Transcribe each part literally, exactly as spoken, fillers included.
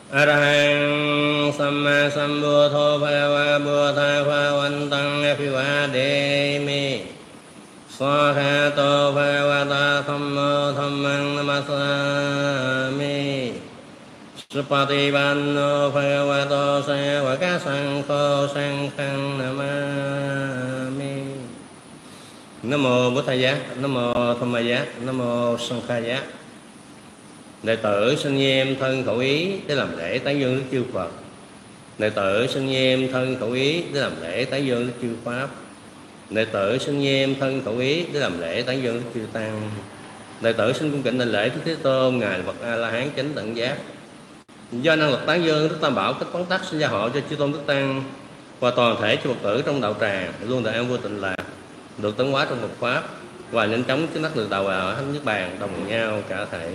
Arahang Samma Sambuddho Bhagava Buddha Bhagavantang Abhivademi Swahato Bhagavata Thammo Dhammang Namasami Supatipanno Bhagavato Sevaka Sankho Sankhang Namami. Nam mô Bổn Thầy Giá, Nam mô Tham Ma Giá, Nam mô Sangha Giá. Đệ tử xin nghiêm thân khẩu ý để làm lễ tán dương Đức Chư Phật. Đệ tử xin nghiêm thân khẩu ý để làm lễ tán dương Đức Chư Pháp. Đệ tử xin nghiêm thân khẩu ý để làm lễ tán dương Đức Chư Tăng. Đệ tử xin cung kính đảnh lễ Đức Thế Tôn, ngài Phật A La Hán chánh tận giác. Do năng lực tán dương Đức Tam Bảo cách quán tắc xin gia hộ cho chư tôn Đức Tăng và toàn thể chư Phật tử trong đạo tràng luôn được an vui tịnh lạc, được tấn hóa trong Phật pháp và nhanh chóng chứng đắc được đạo ở thánh niết bàn đồng nhau cả thể.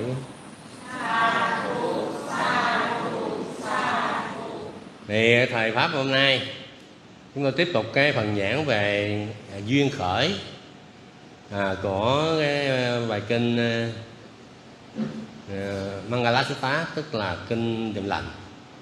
Thì thời pháp hôm nay chúng tôi tiếp tục cái phần giảng về duyên khởi à, của cái bài kinh uh, Mangala Sutta, tức là kinh điềm lành.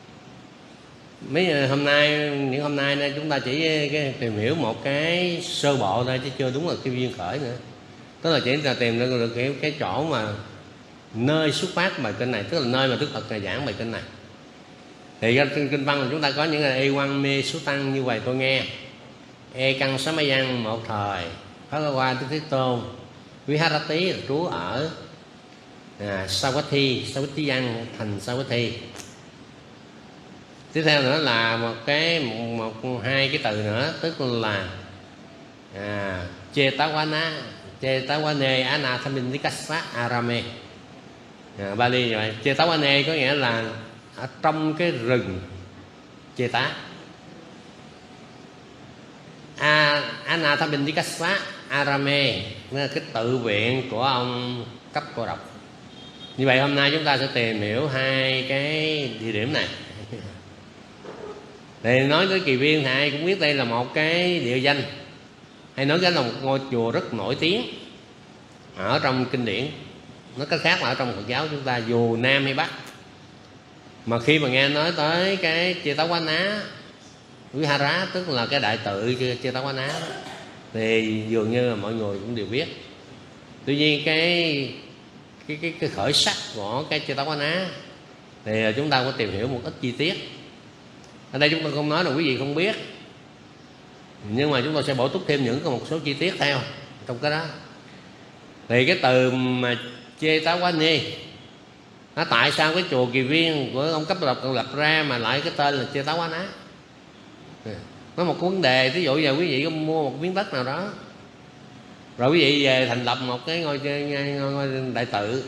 Mấy hôm nay những hôm nay này chúng ta chỉ cái, tìm hiểu một cái sơ bộ thôi chứ chưa đúng là cái duyên khởi nữa. Tức là chỉ là tìm được cái, cái chỗ mà nơi xuất phát bài kinh này, tức là nơi mà Đức Phật giảng bài kinh này. Thì trên kinh văn là chúng ta có những e quan mê số tăng như vậy tôi nghe. E căn sáu mươi văn một thời Pháp Hoa Đức Thế Tôn Viharati là trú ở à, Savatthi, Savatthi văn thành Savatthi. Tiếp theo nữa là một cái một, một hai cái từ nữa, tức là à, Chetavana Chetavane Anathamindikassa Arame. À, Bali như vậy. Chetavane có nghĩa là ở trong cái rừng Cheta. A Anathamindikassa Arame là cái tự viện của ông Cấp Cô Độc. Như vậy hôm nay chúng ta sẽ tìm hiểu hai cái địa điểm này. Thì nói tới Kỳ Viên thì ai cũng biết đây là một cái địa danh, hay nói cái là một ngôi chùa rất nổi tiếng ở trong kinh điển. Nó có khác là ở trong Phật giáo chúng ta dù Nam hay Bắc, mà khi mà nghe nói tới cái Chetavana Vihara, tức là cái đại tự Chetavana đó, thì dường như là mọi người cũng đều biết. Tuy nhiên cái cái cái, cái khởi sắc của cái Chetavana thì chúng ta có tìm hiểu một ít chi tiết. Ở đây chúng ta không nói là quý vị không biết, nhưng mà chúng ta sẽ bổ túc thêm những một số chi tiết theo trong cái đó. Thì cái từ mà Chetavani, nó tại sao cái chùa Kỳ Viên của ông Cấp Độc lập ra mà lại cái tên là Chetavana? Nó một cái vấn đề. Ví dụ giờ quý vị có mua một miếng đất nào đó, rồi quý vị về thành lập một cái ngôi, ngôi, ngôi đại tự,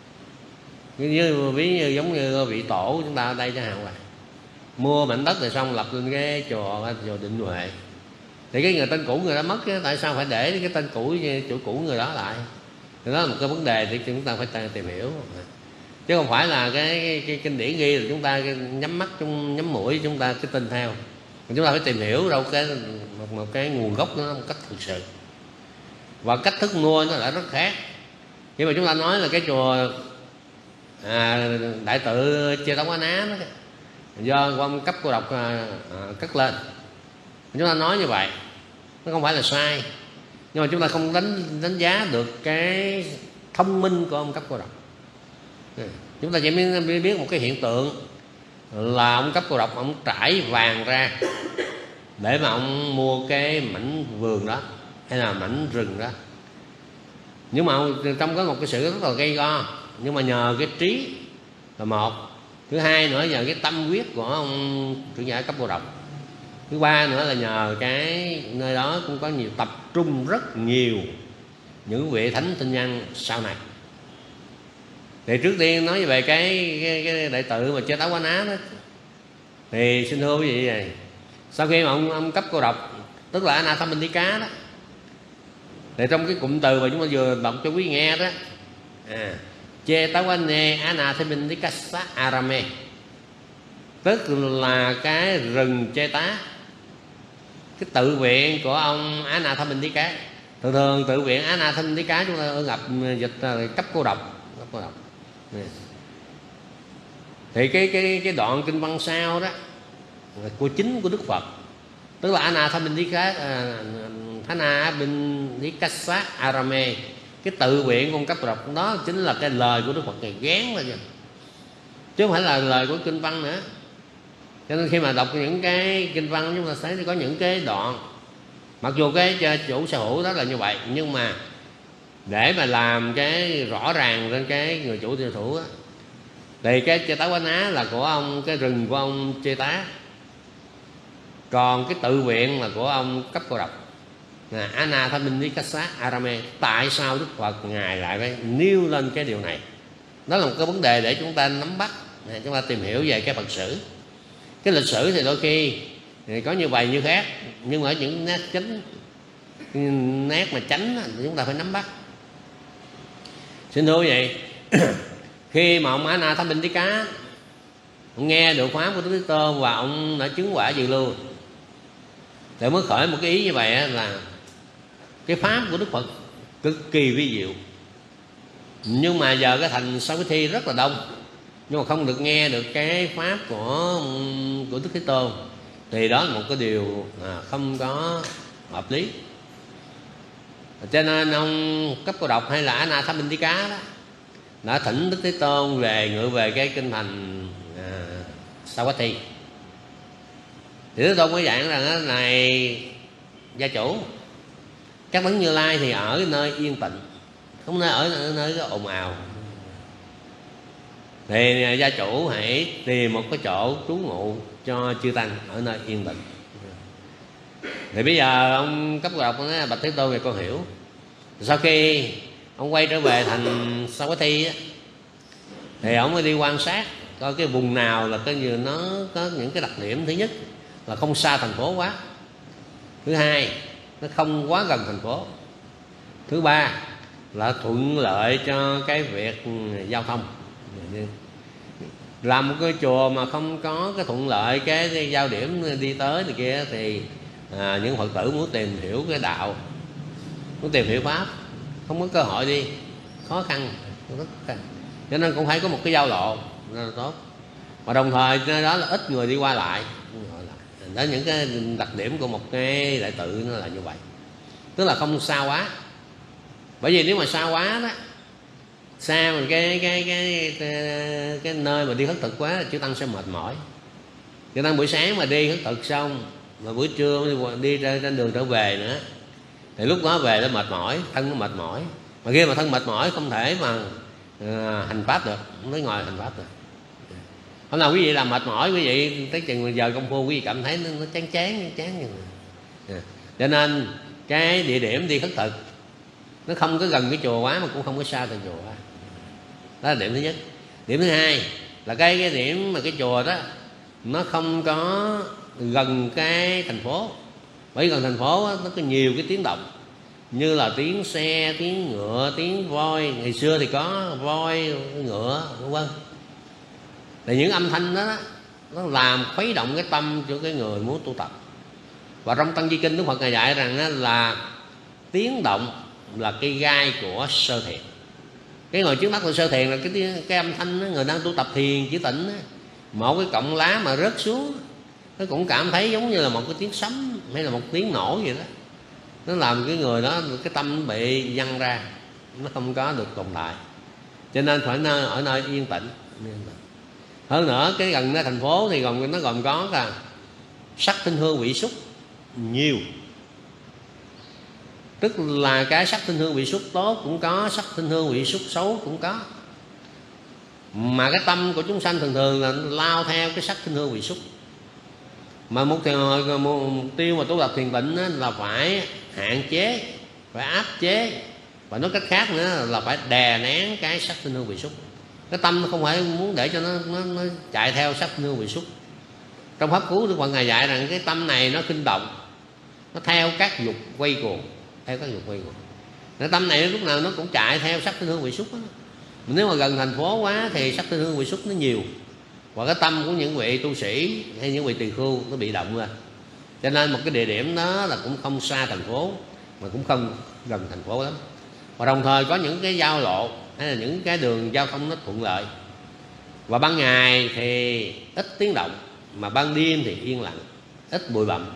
như ví như giống như vị tổ của chúng ta ở đây chẳng hạn vậy. Mua mảnh đất rồi xong lập lên cái chùa chùa Định Huệ, thì cái người tên cũ người đó mất, tại sao phải để cái tên cũ chủ cũ người đó lại? Thì đó là một cái vấn đề thì chúng ta phải tìm hiểu, chứ không phải là cái, cái, cái kinh điển ghi là chúng ta nhắm mắt chung nhắm mũi chúng ta cái tin theo. Chúng ta phải tìm hiểu đâu cái một, một cái nguồn gốc nó một cách thực sự, và cách thức mua nó lại rất khác. Khi mà chúng ta nói là cái chùa à, đại tự Chetavana đó, do ông Cấp Cô Độc à, à, cất lên, chúng ta nói như vậy nó không phải là sai, nhưng mà chúng ta không đánh đánh giá được cái thông minh của ông Cấp Cô Độc. Chúng ta chỉ biết một cái hiện tượng là ông Cấp Cô Độc ông trải vàng ra để mà ông mua cái mảnh vườn đó hay là mảnh rừng đó. Nhưng mà trong có một cái sự rất là gây go, nhưng mà nhờ cái trí là một, thứ hai nữa nhờ cái tâm huyết của ông trưởng giả Cấp Cô Độc, thứ ba nữa là nhờ cái nơi đó cũng có nhiều tập trung rất nhiều những vị thánh tinh nhân sau này. Thì trước tiên nói về cái, cái, cái đại tự mà Chetavana đó, thì xin thưa quý vị này, sau khi mà ông, ông Cấp Cô Độc tức là Anathamindika đó, thì trong cái cụm từ mà chúng ta vừa đọc cho quý nghe đó, à, Chetavane Anathamindikassa Arame, tức là cái rừng Cheta, cái tự viện của ông Anathamindika. Thường thường tự viện Anathamindika chúng ta ngập dịch là Cấp Cô Độc, Cấp Cô Độc. Thì cái cái cái đoạn kinh văn sau đó của chính của Đức Phật, tức là Anathapindikassa Arame, cái tự nguyện con cấp độc đó chính là cái lời của Đức Phật này gán lên, chứ không phải là lời của kinh văn nữa. Cho nên khi mà đọc những cái kinh văn chúng ta thấy có những cái đoạn, mặc dù cái chủ sở hữu đó là như vậy, nhưng mà để mà làm cái rõ ràng lên cái người chủ tiêu thủ đó, thì cái Chê Tá Quán Á là của ông, cái rừng của ông Chê Tá, còn cái tự nguyện là của ông Cấp Cô Độc, là Anathapindikassa Arame. Tại sao Đức Phật ngài lại phải nêu lên cái điều này? Đó là một cái vấn đề để chúng ta nắm bắt, chúng ta tìm hiểu về cái Phật sử. Cái lịch sử thì đôi khi thì có như vậy như khác, nhưng mà ở những nét chánh, nét mà chánh thì chúng ta phải nắm bắt. Xin thưa vậy, khi mà ông Anathapindika ông nghe được pháp của Đức Thế Tôn và ông đã chứng quả dự lưu, thì mới khởi một cái ý như vậy là cái pháp của Đức Phật cực kỳ vi diệu, nhưng mà giờ cái thành Savatthi rất là đông, nhưng mà không được nghe được cái pháp của của Đức Thế Tôn, thì đó là một cái điều à, không có hợp lý. Cho nên ông Cấp Cô Độc hay là Anathapindika đó đã thỉnh Đức Thế Tôn về ngự về cái kinh thành à, Savatthi. Thì Thế Tôn mới giảng rằng đó, này gia chủ, các đấng Như Lai thì ở nơi yên tĩnh, không nên ở, ở nơi cái ồn ào. Thì gia chủ hãy tìm một cái chỗ trú ngụ cho chư tăng ở nơi yên tĩnh. Thì bây giờ ông Cấp Cô Độc nói bạch Thế Tôn, thì con hiểu. Sau khi ông quay trở về thành Savatthi á, thì ông mới đi quan sát coi cái vùng nào là cái như nó có những cái đặc điểm. Thứ nhất là không xa thành phố quá, thứ hai nó không quá gần thành phố, thứ ba là thuận lợi cho cái việc giao thông. Làm một cái chùa mà không có cái thuận lợi cái, cái giao điểm đi tới thì kia thì à, những Phật tử muốn tìm hiểu cái đạo, muốn tìm hiểu pháp, không có cơ hội đi, khó khăn, rất khó khăn. Cho nên cũng phải có một cái giao lộ rất là tốt, và đồng thời đó là ít người đi qua lại. Đó, những cái đặc điểm của một cái đại tự nó là như vậy, tức là không xa quá. Bởi vì nếu mà xa quá đó, xa mà cái cái cái cái, cái nơi mà đi khất thực quá, chư tăng sẽ mệt mỏi. Chư tăng buổi sáng mà đi khất thực xong, mà buổi trưa đi trên đường trở về nữa, thì lúc đó về nó mệt mỏi, thân nó mệt mỏi. Mà khi mà thân mệt mỏi không thể mà uh, hành pháp được, không thể ngồi hành pháp được. Hôm nào quý vị làm mệt mỏi, quý vị tới chừng giờ công phu quý vị cảm thấy nó, nó chán chán chán như này. Cho nên cái địa điểm đi khất thực nó không có gần cái chùa quá, mà cũng không có xa từ chùa quá. Đó là điểm thứ nhất. Điểm thứ hai là cái cái điểm mà cái chùa đó nó không có gần cái thành phố. Bởi gần thành phố đó, nó có nhiều cái tiếng động, như là tiếng xe, tiếng ngựa, tiếng voi. Ngày xưa thì có voi, ngựa, vân vân. Thì những âm thanh đó, đó nó làm khuấy động cái tâm cho cái người muốn tu tập. Và trong Tăng Di Kinh, Đức Phật ngài dạy rằng là tiếng động là cái gai của sơ thiền. Cái người trước mắt của sơ thiền là cái cái âm thanh đó, người đang tu tập thiền chỉ tịnh đó, một cái cọng lá mà rớt xuống, nó cũng cảm thấy giống như là một cái tiếng sấm hay là một tiếng nổ vậy đó. Nó làm cái người đó, cái tâm nó bị văng ra, nó không có được tồn tại. Cho nên phải nơi, ở nơi yên tĩnh. Hơn nữa cái gần cái thành phố thì gồm nó gồm có là sắc thanh hương vị xúc nhiều, tức là cái sắc thanh hương vị xúc tốt cũng có, sắc thanh hương vị xúc xấu cũng có. Mà cái tâm của chúng sanh thường thường là lao theo cái sắc thanh hương vị xúc. Mà mục tiêu, mục tiêu mà tu tập thiền tịnh là phải hạn chế, phải áp chế, và nói cách khác nữa là phải đè nén cái sắc thanh hương vị xúc. Cái tâm nó không phải muốn để cho nó, nó, nó chạy theo sắc thanh hương vị xúc. Trong pháp cứu Đức Phật ngài dạy rằng cái tâm này nó kinh động, nó theo các dục quay cuồng, theo các dục quay cuồng. Cái tâm này lúc nào nó cũng chạy theo sắc thanh hương vị xúc đó. Nếu mà gần thành phố quá thì sắc thanh hương vị xúc nó nhiều, và cái tâm của những vị tu sĩ hay những vị tỳ khưu nó bị động lên. Cho nên một cái địa điểm đó là cũng không xa thành phố, mà cũng không gần thành phố lắm. Và đồng thời có những cái giao lộ hay là những cái đường giao thông nó thuận lợi, Và ban ngày thì ít tiếng động, mà ban đêm thì yên lặng, ít bụi bặm.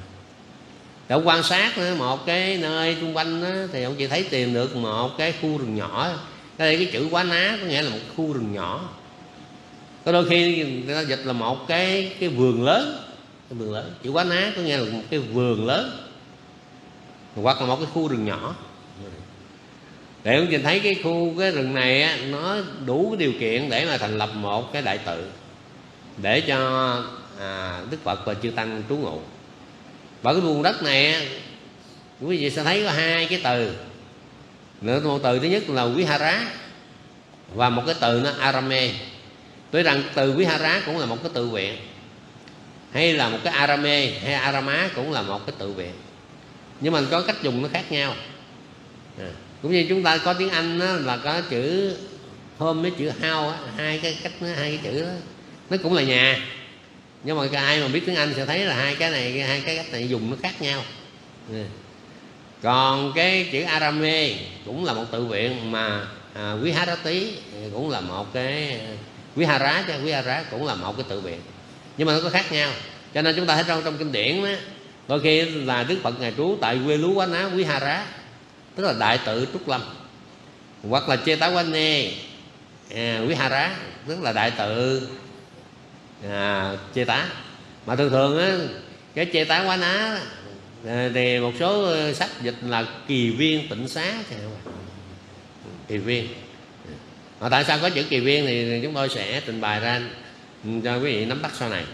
Để ông quan sát một cái nơi xung quanh đó, thì ông chỉ thấy tìm được một cái khu rừng nhỏ. Cái đây cái chữ Quá Ná có nghĩa là một khu rừng nhỏ. Có đôi khi người ta dịch là một cái cái vườn lớn, cái vườn lớn. Chữ Quá Ná có nghĩa là một cái vườn lớn, hoặc là một cái khu rừng nhỏ. Để ông nhìn thấy cái khu cái rừng này á, nó đủ cái điều kiện để mà thành lập một cái đại tự, để cho à, Đức Phật và chư tăng trú ngụ. Và cái vùng đất này á, quý vị sẽ thấy có hai cái từ. Một từ thứ nhất là Vihara, và một cái từ nó Arame. Tuy rằng từ Vihara cũng là một cái tự viện, hay là một cái Arame hay Arama cũng là một cái tự viện, nhưng mà có cách dùng nó khác nhau. À, cũng như chúng ta có tiếng Anh đó, là có chữ home với chữ house á, hai cái cách nó, hai cái chữ đó nó cũng là nhà, nhưng mà ai mà biết tiếng Anh sẽ thấy là hai cái này hai cái cách này dùng nó khác nhau. À. Còn cái chữ Arame cũng là một tự viện, mà à, Viharati cũng là một cái Vihara chứ Vihara cũng là một cái tự viện, nhưng mà nó có khác nhau. Cho nên chúng ta thấy trong trong kinh điển đó, đôi khi là Đức Phật ngài trú tại quê lúa Quá Ná Vihara, tức là đại tự Trúc Lâm, hoặc là Chetawane à, Vihara, tức là đại tự à, Cheta. Mà thường thường á, cái Cheta Quá Ná thì một số sách dịch là kỳ viên tịnh xá, kỳ viên. Mà tại sao có chữ kỳ viên thì chúng tôi sẽ trình bày ra cho quý vị nắm bắt sau này.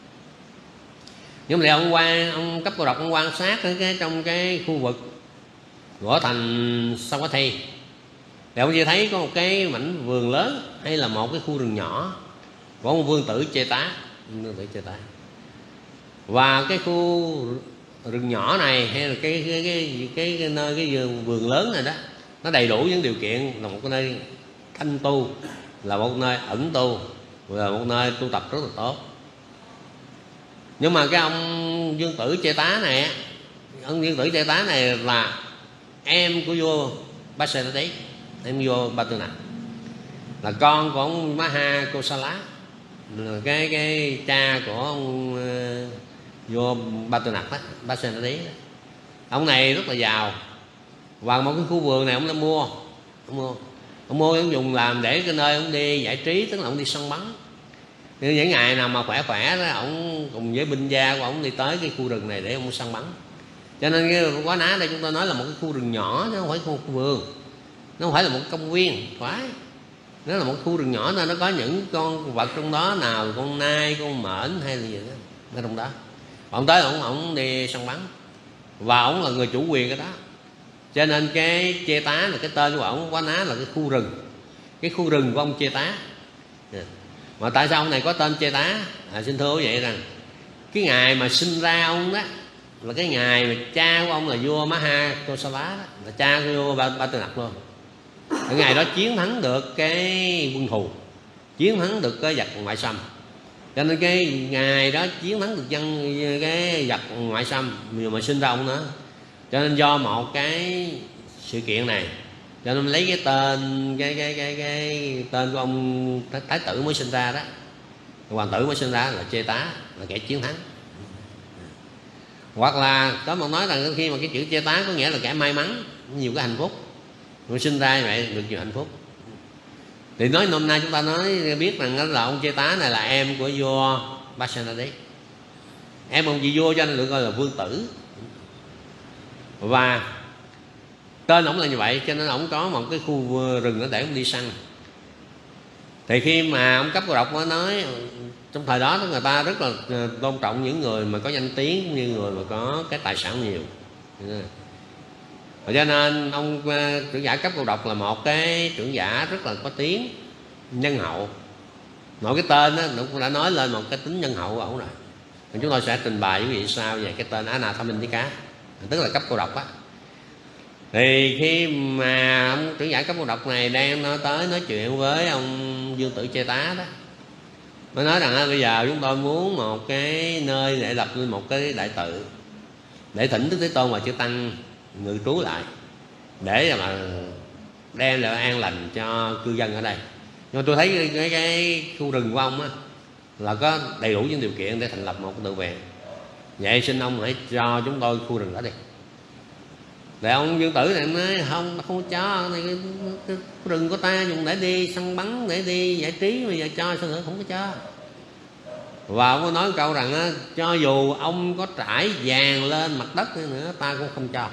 Nhưng mà ông quan ông cấp cô độc ông quan sát cái, cái trong cái khu vực của thành Savatthi, thì ông chỉ thấy có một cái mảnh vườn lớn hay là một cái khu rừng nhỏ của một vương tử Cheta, vương tử Cheta. Và cái khu rừng nhỏ này hay là cái cái cái cái, cái nơi cái vườn, vườn lớn này đó, nó đầy đủ những điều kiện, là một cái nơi thanh tu, là một nơi ẩn tu, là một nơi tu tập rất là tốt. Nhưng mà cái ông vương tử Cheta này, ông vương tử Cheta này là em của vua Pasenadi, em vua Ba Tư Nặc, là con của ông Maha Kosala, là cái cái cha của ông uh, vua Ba Tư Nặc đó, Pasenadi. Ông này rất là giàu, và một cái khu vườn này ông đã mua, ông mua, ông mua ông dùng làm để cái nơi ông đi giải trí, tức là ông đi săn bắn. Nhưng những ngày nào mà khỏe khỏe đó, ông cùng với binh gia của ông đi tới cái khu rừng này để ông săn bắn. Cho nên cái Quá Ná đây chúng ta nói là một cái khu rừng nhỏ, nó không phải khu vườn, nó không phải là một công viên phải, nó là một khu rừng nhỏ nên nó có những con vật trong đó, nào con nai, con mởn hay là gì đó ở trong đó. Ông tới ông ông đi săn bắn, và ông là người chủ quyền cái đó. Cho nên cái Cheta là cái tên của ông, Quá Ná là cái khu rừng, cái khu rừng của ông Cheta. Mà tại sao ông này có tên Cheta? À, xin thưa quý vị rằng cái ngày mà sinh ra ông đó là cái ngày mà cha của ông là vua Maha Kosala đó, là cha của vua Ba, Ba Tư Nặc luôn. Cái ngày đó chiến thắng được cái quân thù, chiến thắng được cái giặc ngoại xâm. Cho nên cái ngày đó chiến thắng được dân cái giặc ngoại xâm mà sinh ra ông nữa. Cho nên do một cái sự kiện này, cho nên lấy cái tên cái cái cái cái tên của ông thái tử mới sinh ra đó, hoàng tử mới sinh ra là Cheta, là kẻ chiến thắng. Hoặc là có một nói rằng khi mà cái chữ Cheta có nghĩa là kẻ may mắn, nhiều cái hạnh phúc, rồi sinh ra vậy được nhiều hạnh phúc. Thì nói hôm nay chúng ta nói biết rằng là ông Cheta này là em của vua Pasenadi, em ông chị vua, cho nên được gọi là vương tử. Và tên ổng là như vậy, cho nên ổng có một cái khu rừng đó để ổng đi săn. Thì khi mà ông cấp cô độc có nói trong thời đó người ta rất là tôn trọng những người mà có danh tiếng, như người mà có cái tài sản nhiều. Và cho nên ông trưởng giả cấp cô độc là một cái trưởng giả rất là có tiếng, nhân hậu. Nội cái tên đó nó cũng đã nói lên một cái tính nhân hậu của ổng rồi. Chúng tôi sẽ trình bày với vị sao về cái tên Anathamentika, tức là cấp cô độc á. Thì khi mà ông trưởng giả cấp cô độc này đang nói tới nói chuyện với ông vương tử Cheta đó, mới nói rằng bây giờ chúng tôi muốn một cái nơi để lập lên một cái đại tự, để thỉnh Đức Thế Tôn và chư tăng ngự trú lại, để mà đem lại an lành cho cư dân ở đây. Nhưng mà tôi thấy cái, cái, cái khu rừng của ông á là có đầy đủ những điều kiện để thành lập một tự viện. Vậy xin ông hãy cho chúng tôi khu rừng đó đi. Để ông Dương Tử này nói không, không cho này, cái, cái, cái rừng của ta dùng để đi săn bắn, để đi giải trí, bây giờ cho sao nữa, không có cho. Và ông có nói câu rằng á, cho dù ông có trải vàng lên mặt đất nữa ta cũng không cho.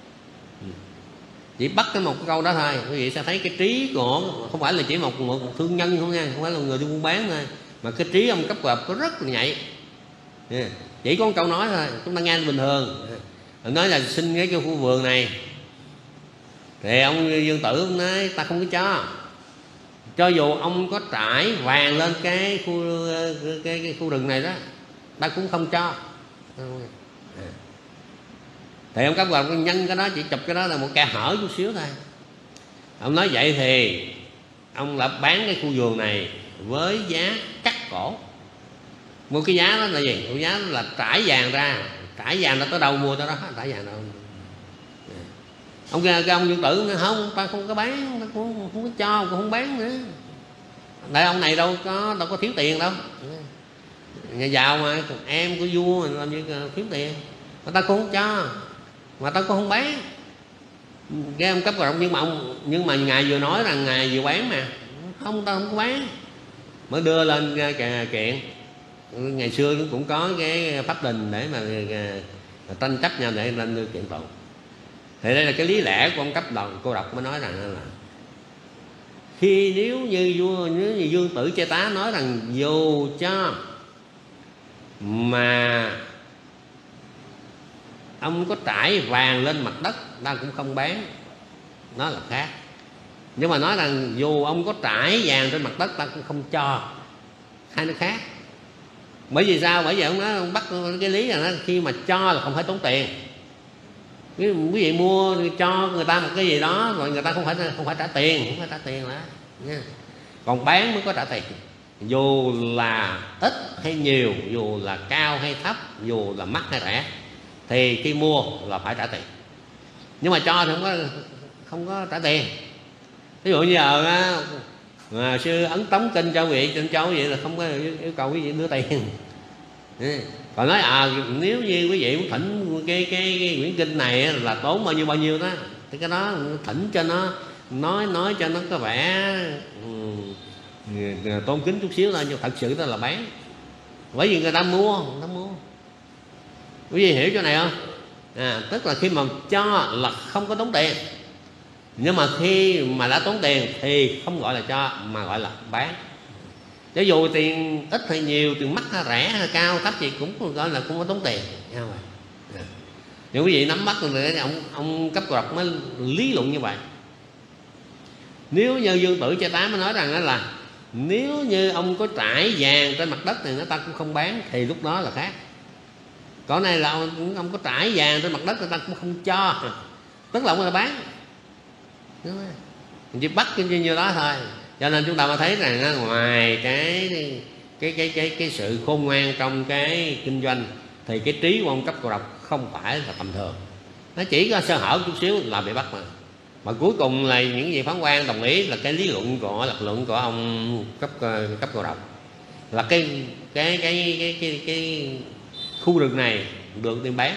Chỉ bắt cái một cái câu đó thôi, quý vị sẽ thấy cái trí của không phải là chỉ một, một, một thương nhân không nha, không phải là người đi buôn bán thôi, mà cái trí ông cấp gộp có rất là nhạy. Chỉ có một câu nói thôi, chúng ta nghe bình thường. Ông nói là xin cái, cái khu vườn này, thì ông Dương Tử ông nói ta không có cho. Cho dù ông có trải vàng lên cái khu cái, cái khu rừng này đó, ta cũng không cho. Thì ông cấp gộp nhân cái đó, chỉ chụp cái đó là một kẽ hở chút xíu thôi. Ông nói vậy thì ông đã bán cái khu vườn này với giá cắt cổ. Một cái giá đó là gì? Một giá đó là trải vàng ra, trải vàng là tới đâu mua tới đó, trải vàng đâu. Ông cái ông Dương Tử nói không, ta không có bán, ta cũng không có cho, cũng không bán nữa. Tại ông này đâu có đâu có thiếu tiền đâu. Nhà giàu mà, em của vua mình làm gì thiếu tiền, mà ta cũng không cho, mà ta cũng không bán. Cái ông cấp gộp, nhưng mà ông nhưng mà ngài vừa nói rằng ngài vừa bán mà, không, ta không có bán. Mới đưa lên kiện. Ngày xưa cũng có cái pháp đình để mà tranh chấp nhau để lên kiện tụng. Thì đây là cái lý lẽ của ông cấp đồng cô độc mới nói rằng là khi nếu như vua, nếu như Dương Tử Chê Tá nói rằng dù cho mà ông có trải vàng lên mặt đất ta cũng không bán, nó là khác. Nhưng mà nói rằng dù ông có trải vàng trên mặt đất ta cũng không cho, hai nó khác. Bởi vì sao? Bởi vì ông nói ông bắt cái lý là khi mà cho là không phải tốn tiền. Quý vị mua cho người ta một cái gì đó rồi người ta không phải không phải trả tiền, không phải trả tiền đó nha. Còn bán mới có trả tiền. Dù là ít hay nhiều, dù là cao hay thấp, dù là mắc hay rẻ, thì khi mua là phải trả tiền. Nhưng mà cho thì không có không có trả tiền. Ví dụ như giờ á, mà sư ấn tống kinh cho quý vị, trên cho quý vị là không có yêu cầu quý vị đưa tiền. Còn nói à nếu như quý vị muốn thỉnh cái, cái, cái quyển kinh này là tốn bao nhiêu bao nhiêu đó, thì cái đó thỉnh cho nó nói nói cho nó có vẻ um, tôn kính chút xíu thôi, nhưng thật sự đó là bán. Bởi vì người ta mua, người ta mua. Quý vị hiểu chỗ này không? À, tức là khi mà cho là không có tốn tiền, nhưng mà khi mà đã tốn tiền thì không gọi là cho mà gọi là bán. Cho dù tiền ít hay nhiều, tiền mắc hay rẻ hay cao thấp gì cũng gọi là cũng có tốn tiền. Nhưng quý vị nắm bắt rồi ông ông cấp gộp mới lý luận như vậy. Nếu như Dương Tử Chê Tá mới nói rằng đó là nếu như ông có trải vàng trên mặt đất thì người ta cũng không bán, thì lúc đó là khác. Còn này là ông, ông có trải vàng trên mặt đất người ta cũng không cho, tức là ông ta bán. Mình chỉ bắt cái nhiêu đó thôi. Cho nên chúng ta mới thấy rằng ngoài cái cái cái cái cái sự khôn ngoan trong cái kinh doanh thì cái trí của ông cấp cô độc không phải là tầm thường. Nó chỉ có sơ hở chút xíu là bị bắt mà. Mà cuối cùng là những gì phán quan đồng ý là cái lý luận của lập luận của ông cấp cấp cô độc là cái cái cái cái cái, cái khu rừng này được đem bán.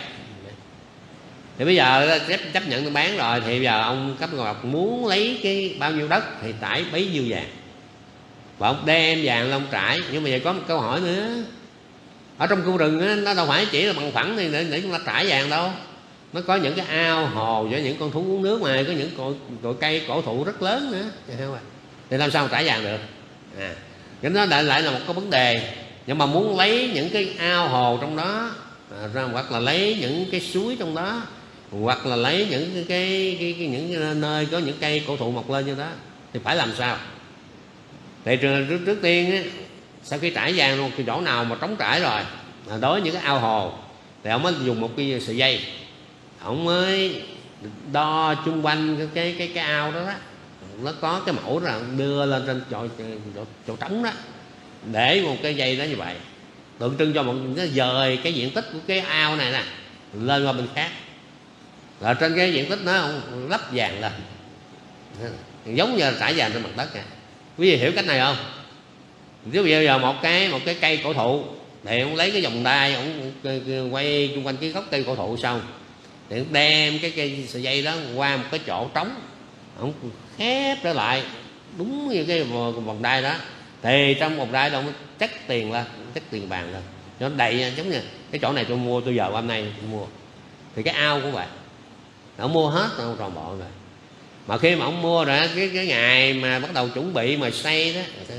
Thì bây giờ chấp, chấp nhận đem bán rồi, thì bây giờ ông cấp cô độc muốn lấy cái bao nhiêu đất thì trải bấy nhiêu vàng, và ông đem vàng lên ông trải. Nhưng mà giờ có một câu hỏi nữa, ở trong khu rừng á, nó đâu phải chỉ là bằng phẳng thì để, để chúng ta trải vàng đâu. Nó có những cái ao hồ với những con thú uống nước, mà có những cội, cội cây cổ thụ rất lớn nữa, thì làm sao trải vàng được? À, cái đó lại lại là một cái vấn đề. Nhưng mà muốn lấy những cái ao hồ trong đó à, ra, hoặc là lấy những cái suối trong đó, hoặc là lấy những cái, cái, cái, cái những nơi có những cây cổ thụ mọc lên như đó, thì phải làm sao? Thì trước, trước tiên á, sau khi trải vàng một cái chỗ nào mà trống trải rồi, à, đối với những cái ao hồ thì ông mới dùng một cái sợi dây, ông mới đo chung quanh cái cái cái, cái ao đó đó, nó có cái mẫu là đưa lên trên chỗ, chỗ, chỗ trống đó, để một cái dây đó như vậy, tượng trưng cho một nó dời cái diện tích của cái ao này nè lên qua bên khác, là trên cái diện tích nó lắp vàng lên, giống như là trải vàng trên mặt đất nè. Quý vị hiểu cách này không? Ví dụ giờ một cái một cái cây cổ thụ thì ông lấy cái vòng đai ông quay xung quanh cái gốc cây cổ thụ xong thì ông đem cái cây sợi dây đó qua một cái chỗ trống, ông khép trở lại đúng như cái vòng đai đó, thì trong vòng đai đó ông chắc tiền lên, chắc tiền vàng lên cho nó đầy. Giống như cái chỗ này tôi mua, tôi giờ hôm nay tôi mua thì cái ao của bạn ông mua hết ông tròn bộ rồi. Mà khi mà ông mua rồi cái cái ngày mà bắt đầu chuẩn bị mà xây đó,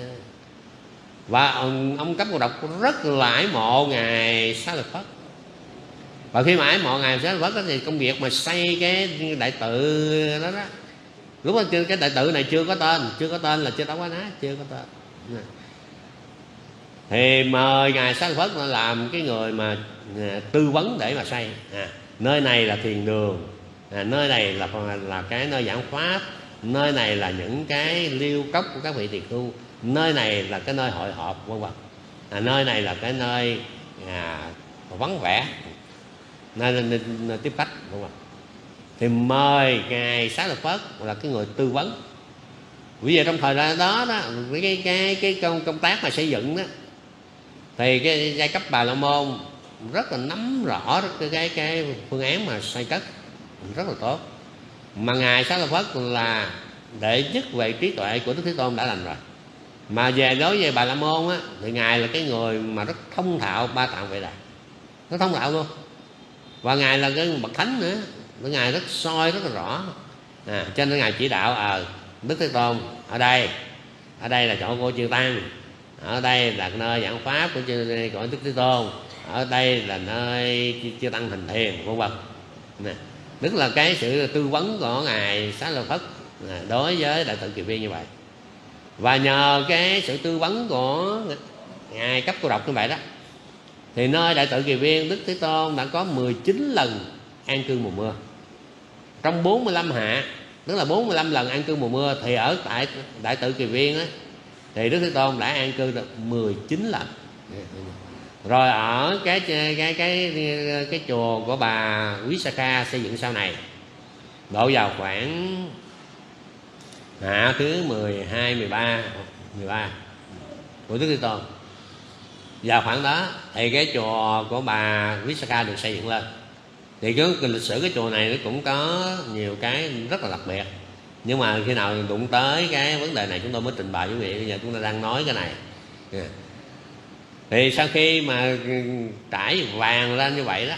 và ông, ông Cấp Cô Độc rất là ái mộ ngài Xá Lợi Phất. Và khi mà ái mộ ngài Xá Lợi Phất đó, thì công việc mà xây cái đại tự đó đó, lúc đó cái đại tự này chưa có tên, chưa có tên là chưa Đá Quá Ná, chưa có tên. Thì mời ngài Xá Lợi Phất làm cái người mà tư vấn để mà xây. À, nơi này là thiền đường, à, nơi này là là cái nơi giảng pháp, nơi này là những cái liêu cốc của các vị tỳ khưu, nơi này là cái nơi hội họp vân vân, à, nơi này là cái nơi à, vắng vẻ, nơi, nơi, nơi, nơi tiếp khách vân vân. Thì mời ngài Xá Lợi Phất là cái người tư vấn. Bây giờ trong thời đó đó, đó cái cái cái công công tác mà xây dựng đó, thì cái giai cấp Bà La Môn rất là nắm rõ cái cái, cái phương án mà xây cất rất là tốt. Mà ngài Xá Lợi Phất là đệ nhất về trí tuệ của Đức Thế Tôn đã lành rồi. Mà về đối với Bà La Môn á, thì ngài là cái người mà rất thông thạo ba tạng Vệ Đà, nó thông thạo luôn. Và ngài là cái bậc thánh nữa, ngài rất soi rất là rõ, à, cho nên ngài chỉ đạo ở à, Đức Thế Tôn ở đây, ở đây là chỗ của chư tăng, ở đây là nơi giảng pháp của chư của Đức Thế Tôn, ở đây là nơi chư tăng hành thiền vân vân. Tức là cái sự tư vấn của ngài Xá Lợi Phất đối với đại tự Kiền Viên như vậy. Và nhờ cái sự tư vấn của ngài Cấp Cô Độc như vậy đó, thì nơi đại tự Kiền Viên Đức Thế Tôn đã có mười chín lần an cư mùa mưa. Trong bốn mươi lăm hạ, tức là bốn mươi lăm lần an cư mùa mưa, thì ở tại đại tự Kiền Viên á, thì Đức Thế Tôn đã an cư được mười chín lần. Rồi ở cái cái cái cái, cái chùa của bà Visakha xây dựng sau này, độ vào khoảng hạ thứ mười hai, mười ba, mười ba của Đức Thế Tôn. Vào khoảng đó thì cái chùa của bà Visakha được xây dựng lên. Thì cái, cái lịch sử cái chùa này nó cũng có nhiều cái rất là đặc biệt. Nhưng mà khi nào đụng tới cái vấn đề này chúng tôi mới trình bày với quý vị. Bây giờ chúng ta đang nói cái này. Yeah. Thì sau khi mà trải vàng lên như vậy đó,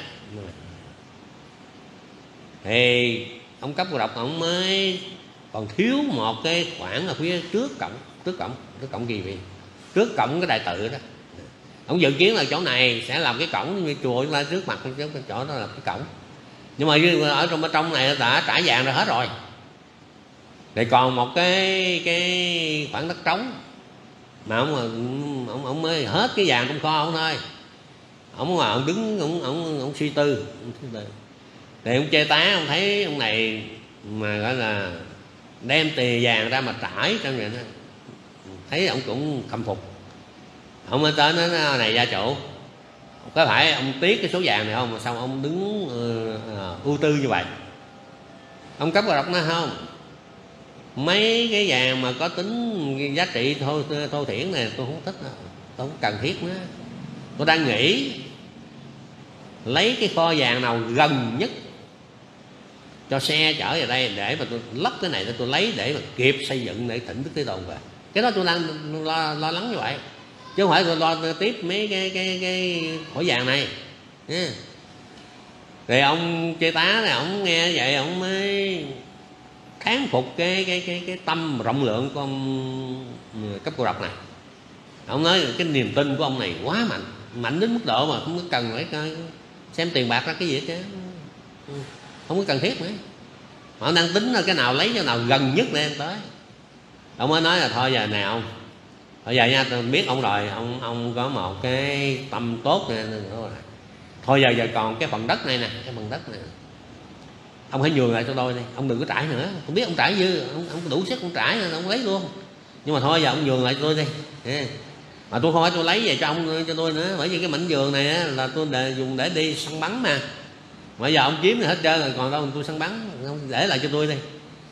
thì ông Cấp Cô Độc ông mới còn thiếu một cái khoảng ở phía trước cổng, trước cổng, trước cổng Kiền Viên, trước cổng cái đại tự đó. Ông dự kiến là chỗ này sẽ làm cái cổng như chùa chúng ta trước mặt, cái chỗ đó là cái cổng. Nhưng mà ở trong bên trong này đã trải vàng ra hết rồi. Thì còn một cái cái khoảng đất trống mà ông ông ông mới hết cái vàng trong kho ông thôi. Ông mà ông đứng ông ông ông suy tư. Thì ông Chê Tá ông thấy ông này mà gọi là đem tiền vàng ra mà trải trong vậy đó, thấy ông cũng khâm phục. Ông mới tới nói này gia chủ, có phải ông tiếc cái số vàng này không mà sao ông đứng uh, ưu tư như vậy? Ông Cấp Cô Độc nói không, mấy cái vàng mà có tính giá trị thô, thô thiển này tôi không thích đâu, tôi không cần thiết nữa. Tôi đang nghĩ lấy cái kho vàng nào gần nhất cho xe chở về đây để mà tôi lắp cái này để tôi lấy để mà kịp xây dựng để thỉnh Đức Thế Tôn về. Cái đó tôi đang lo, lo lắng như vậy, chứ không phải tôi lo tiếp mấy cái cái cái khỏi vàng này. Yeah. Thì ông Chê Tá này ông nghe vậy ông mới thán phục cái cái cái cái tâm rộng lượng của ông Cấp Cô Độc này. Ông nói cái niềm tin của ông này quá mạnh, mạnh đến mức độ mà không có cần phải xem tiền bạc ra cái gì hết chứ, không có cần thiết nữa. Họ đang tính là cái nào lấy cái nào gần nhất để em tới. Ông mới nói là thôi giờ này ông, thôi giờ nha, tôi biết ông rồi, ông ông có một cái tâm tốt nè, thôi giờ giờ còn cái phần đất này nè, cái phần đất này ông hãy nhường lại cho tôi đi, ông đừng có trải nữa. Tôi biết ông trải dư, ông, ông đủ sức ông trải nên ông lấy luôn, nhưng mà thôi giờ ông nhường lại cho tôi đi. Yeah. Mà tôi không phải tôi lấy về cho ông cho tôi nữa, bởi vì cái mảnh vườn này á, là tôi để, dùng để đi săn bắn mà. Mà giờ ông chiếm thì hết trơn rồi, còn đâu tôi săn bắn, ông để lại cho tôi đi.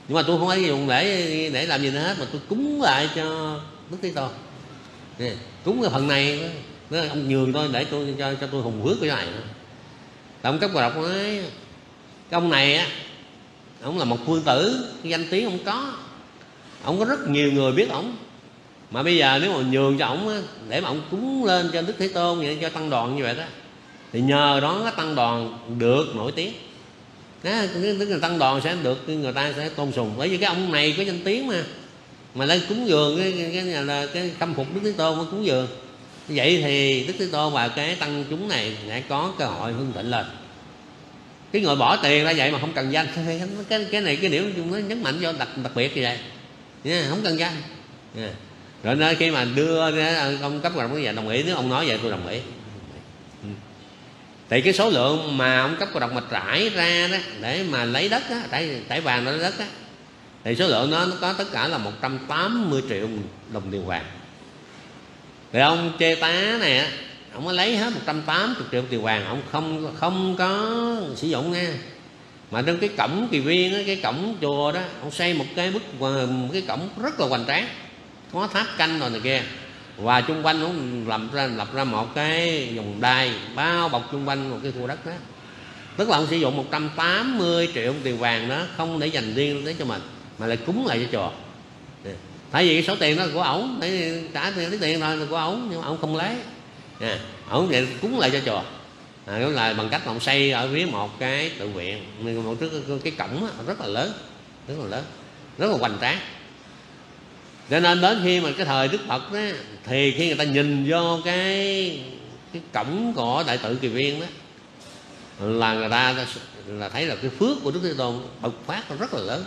nhưng mà tôi không phải dùng để để làm gì nữa hết, mà tôi cúng lại cho Đức Thế Tôn. Cúng cái phần này đó, ông nhường tôi để tôi cho cho tôi hùng phước cái này. Ông Cấp Cô Độc nói cái ông này á, ông là một phương tử, cái danh tiếng ông có, ông có rất nhiều người biết ông, mà bây giờ nếu mà nhường cho ông để mà ông cúng lên cho Đức Thế Tôn vậy, cho tăng đoàn như vậy đó, thì nhờ đó cái tăng đoàn được nổi tiếng đó, tức là tăng đoàn sẽ được người ta sẽ tôn sùng, bởi vì cái ông này có danh tiếng mà mà lên cúng dường cái cái, cái, cái, cái khâm phục Đức Thế Tôn mới cúng dường. Vậy thì Đức Thế Tôn và cái tăng chúng này sẽ có cơ hội hưng thịnh lên. Cái người bỏ tiền ra vậy mà không cần danh, cái cái này cái điểm nó nhấn mạnh cho đặc đặc biệt như vậy, yeah, không cần danh. Yeah. Rồi nên khi mà đưa ông Cấp Cô Độc vậy đồng ý, nếu ông nói vậy tôi đồng ý. Ừ. Thì cái số lượng mà ông Cấp Cô Độc mà trải ra đó để mà lấy đất á, trải, trải vàng lấy đất á, thì số lượng đó nó có tất cả là một trăm tám mươi triệu đồng tiền vàng. Thì ông Chê Tá này á, ông mới lấy hết một trăm tám mươi triệu tiền vàng, ông không không có sử dụng nha. Mà trong cái cổng Kỳ Viên á, cái cổng chùa đó, ông xây một cái bức một cái cổng rất là hoành tráng, có tháp canh rồi này kia, và chung quanh ông làm ra lập ra một cái vòng đai bao bọc chung quanh một cái khu đất đó. Tức là ông sử dụng một trăm tám mươi triệu tiền vàng đó không để dành riêng để cho mình, mà lại cúng lại cho chùa. Tại vì cái số tiền đó là của ổng, để trả tiền lấy tiền rồi là của ổng, nhưng mà ổng không lấy. À, ổng vậy cúng lại cho chùa. À, đó là bằng cách ông xây ở phía một cái tự viện, một cái, cái cổng đó, rất là lớn, rất là lớn, rất là hoành tráng. Cho nên đến khi mà cái thời Đức Phật đó, thì khi người ta nhìn vô cái cái cổng của Đại Tự Kỳ Viên đó, là người ta là thấy là cái phước của Đức Thế Tôn bộc phát rất là lớn.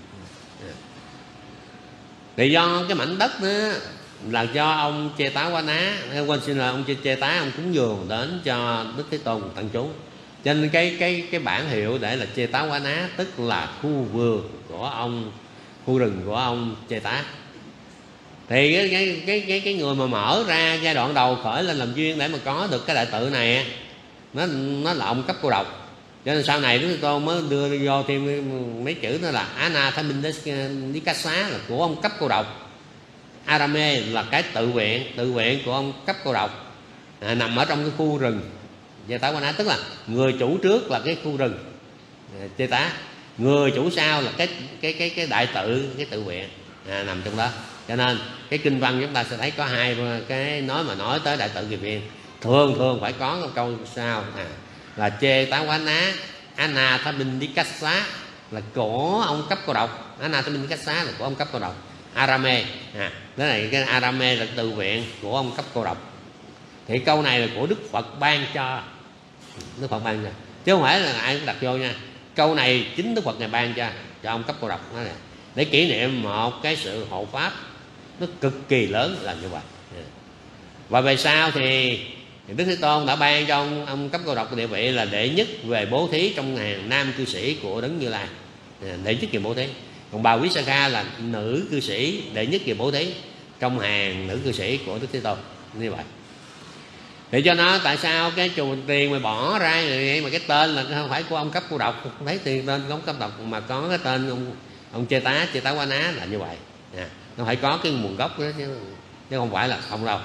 Thì do cái mảnh đất đó là do ông Chê Tá Quá Ná, quên xin là ông Chê, Chê Tá ông cúng dường đến cho Đức Thế Tôn tăng chúng, cho nên cái cái cái bản hiệu để là Chê Tá Quá Ná, tức là khu vườn của ông, khu rừng của ông Chê Tá. Thì cái cái cái cái, cái người mà mở ra giai đoạn đầu khởi lên làm duyên để mà có được cái đại tự này, nó nó là ông Cấp Cô Độc. Cho nên sau này Đức Thế Tôn mới đưa vô thêm mấy chữ đó là Anathapindikassa là của ông Cấp Cô Độc, Arame là cái tự viện, tự viện của ông Cấp Cô Độc, à, nằm ở trong cái khu rừng Chê Tá Quá Ná, tức là người chủ trước là cái khu rừng Chê Tá, người chủ sau là cái cái cái cái đại tự, cái tự viện, à, nằm trong đó. Cho nên cái kinh văn chúng ta sẽ thấy có hai cái nói mà nói tới đại tự Kỳ Viên, thường thường phải có một câu sau, à, là Chê Tá Quá Ná Anathapindikassa là của ông Cấp Cô Độc, Anathapindikassa là của ông Cấp Cô Độc, Arame, à, cái này cái Arame là tự viện của ông Cấp Cô Độc. Thì câu này là của Đức Phật ban cho, Đức Phật ban cho, chứ không phải là ai cũng đặt vô nha. Câu này chính Đức Phật này ban cho cho ông Cấp Cô Độc đó này, để kỷ niệm một cái sự hộ pháp nó cực kỳ lớn là như vậy. Và về sau thì Đức Thế Tôn đã ban cho ông, ông Cấp Cô Độc địa vị là đệ nhất về bố thí trong hàng nam cư sĩ của Đấng Như Lai, đệ nhất về bố thí. Còn bà Quý Sa Kha là nữ cư sĩ đệ nhất về bố thí trong hàng nữ cư sĩ của Đức Thế Tôn, như vậy. Thì cho nó tại sao cái chùa tiền mà bỏ ra vậy mà cái tên là không phải của ông Cấp Cô Độc, không thấy tiền tên của ông Cấp Độc mà có cái tên ông ông Chê Tá, Chê Tá Quá Ná là như vậy. À, nó phải có cái nguồn gốc đó chứ, chứ không phải là không đâu.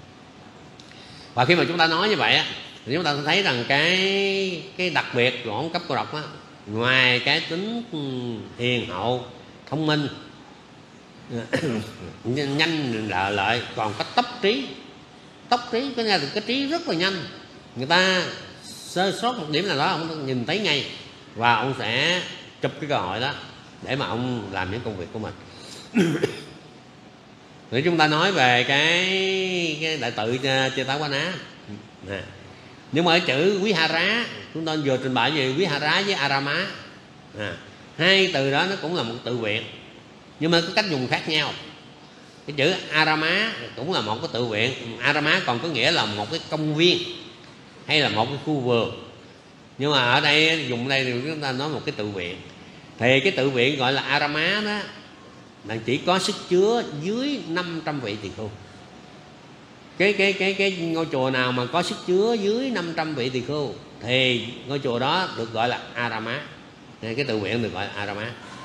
Và khi mà chúng ta nói như vậy á, thì chúng ta thấy rằng cái cái đặc biệt của ông Cấp Cô Độc á, ngoài cái tính hiền hậu, thông minh, nhanh lợi lợi, còn có tốc trí. Tốc trí có nghĩa là cái trí rất là nhanh, người ta sơ sót một điểm nào đó ông nhìn thấy ngay, và ông sẽ chụp cái cơ hội đó để mà ông làm những công việc của mình. Để chúng ta nói về cái, cái đại tự Chê Tá Quá Ná, à, nhưng mà cái chữ Quý Ha Rá chúng ta vừa trình bày về Quý Ha Rá với Arama, à, hai từ đó nó cũng là một tự viện, nhưng mà có cách dùng khác nhau. Cái chữ Arama cũng là một cái tự viện, Arama còn có nghĩa là một cái công viên hay là một cái khu vườn, nhưng mà ở đây dùng đây thì chúng ta nói một cái tự viện. Thì cái tự viện gọi là Arama đó là chỉ có sức chứa dưới năm trăm vị tỳ khưu. Cái cái cái cái ngôi chùa nào mà có sức chứa dưới năm trăm vị tỳ khưu thì ngôi chùa đó được gọi là Arama. Cái tự viện được gọi là Arama.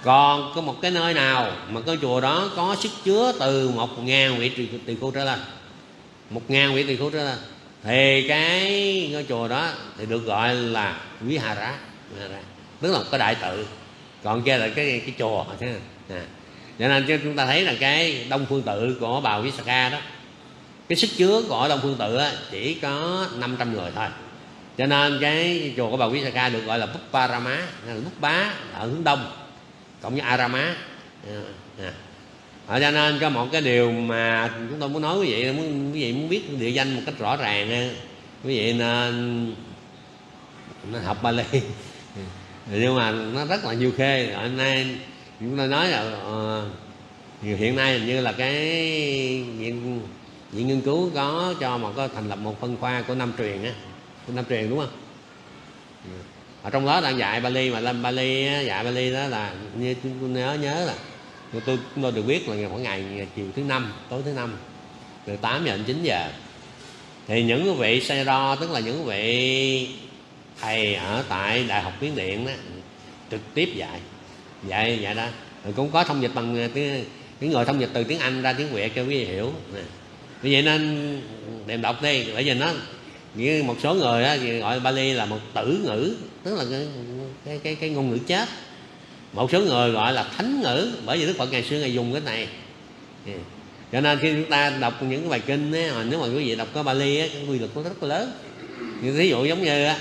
Còn có một cái nơi nào mà cái chùa đó có sức chứa từ một ngàn vị tỳ khưu trở lên, một ngàn vị tỳ khưu trở lên, thì cái ngôi chùa đó thì được gọi là Vihara, tức là một cái đại tự. Còn kia là cái cái chùa thế à. Cho nên chúng ta thấy là cái Đông Phương Tự của Bà Visakha đó, cái sức chứa của Đông Phương Tự chỉ có năm trăm người thôi. Cho nên cái chùa của Bà Visakha được gọi là Bupparama, là Búp Bá ở hướng đông, cộng với Arama. À. À, cho nên có một cái điều mà chúng tôi muốn nói quý vị, muốn quý vị muốn biết địa danh một cách rõ ràng, quý vị nên, nên học Bali. Nhưng mà nó rất là nhiều khê. Hôm nay chúng tôi nói là uh, hiện nay hình như là cái viện, viện nghiên cứu có cho mà có thành lập một phân khoa của Nam Truyền á, của Nam Truyền đúng không? Ở trong đó đang dạy Bali, mà lên Bali dạy Bali đó là như tôi nhớ nhớ là tôi tôi được biết là mỗi ngày chiều thứ năm, tối thứ năm từ tám giờ đến chín giờ thì những vị Sayadaw, tức là những vị thầy ở tại Đại học Miến Điện đó, trực tiếp dạy dạy dạy đó. Rồi cũng có thông dịch bằng tiếng, những người thông dịch từ tiếng Anh ra tiếng Việt cho quý vị hiểu. Vì vậy nên đem đọc đi, bởi vì nó như một số người đó, gọi Bali là một tử ngữ, tức là cái cái cái, cái ngôn ngữ chết. Một số người gọi là thánh ngữ, bởi vì Đức Phật ngày xưa ngày dùng cái này. Cho nên khi chúng ta đọc những cái bài kinh ấy, nếu mà quý vị đọc có Bali ấy, cái quy luật nó rất là lớn. Như ví dụ giống như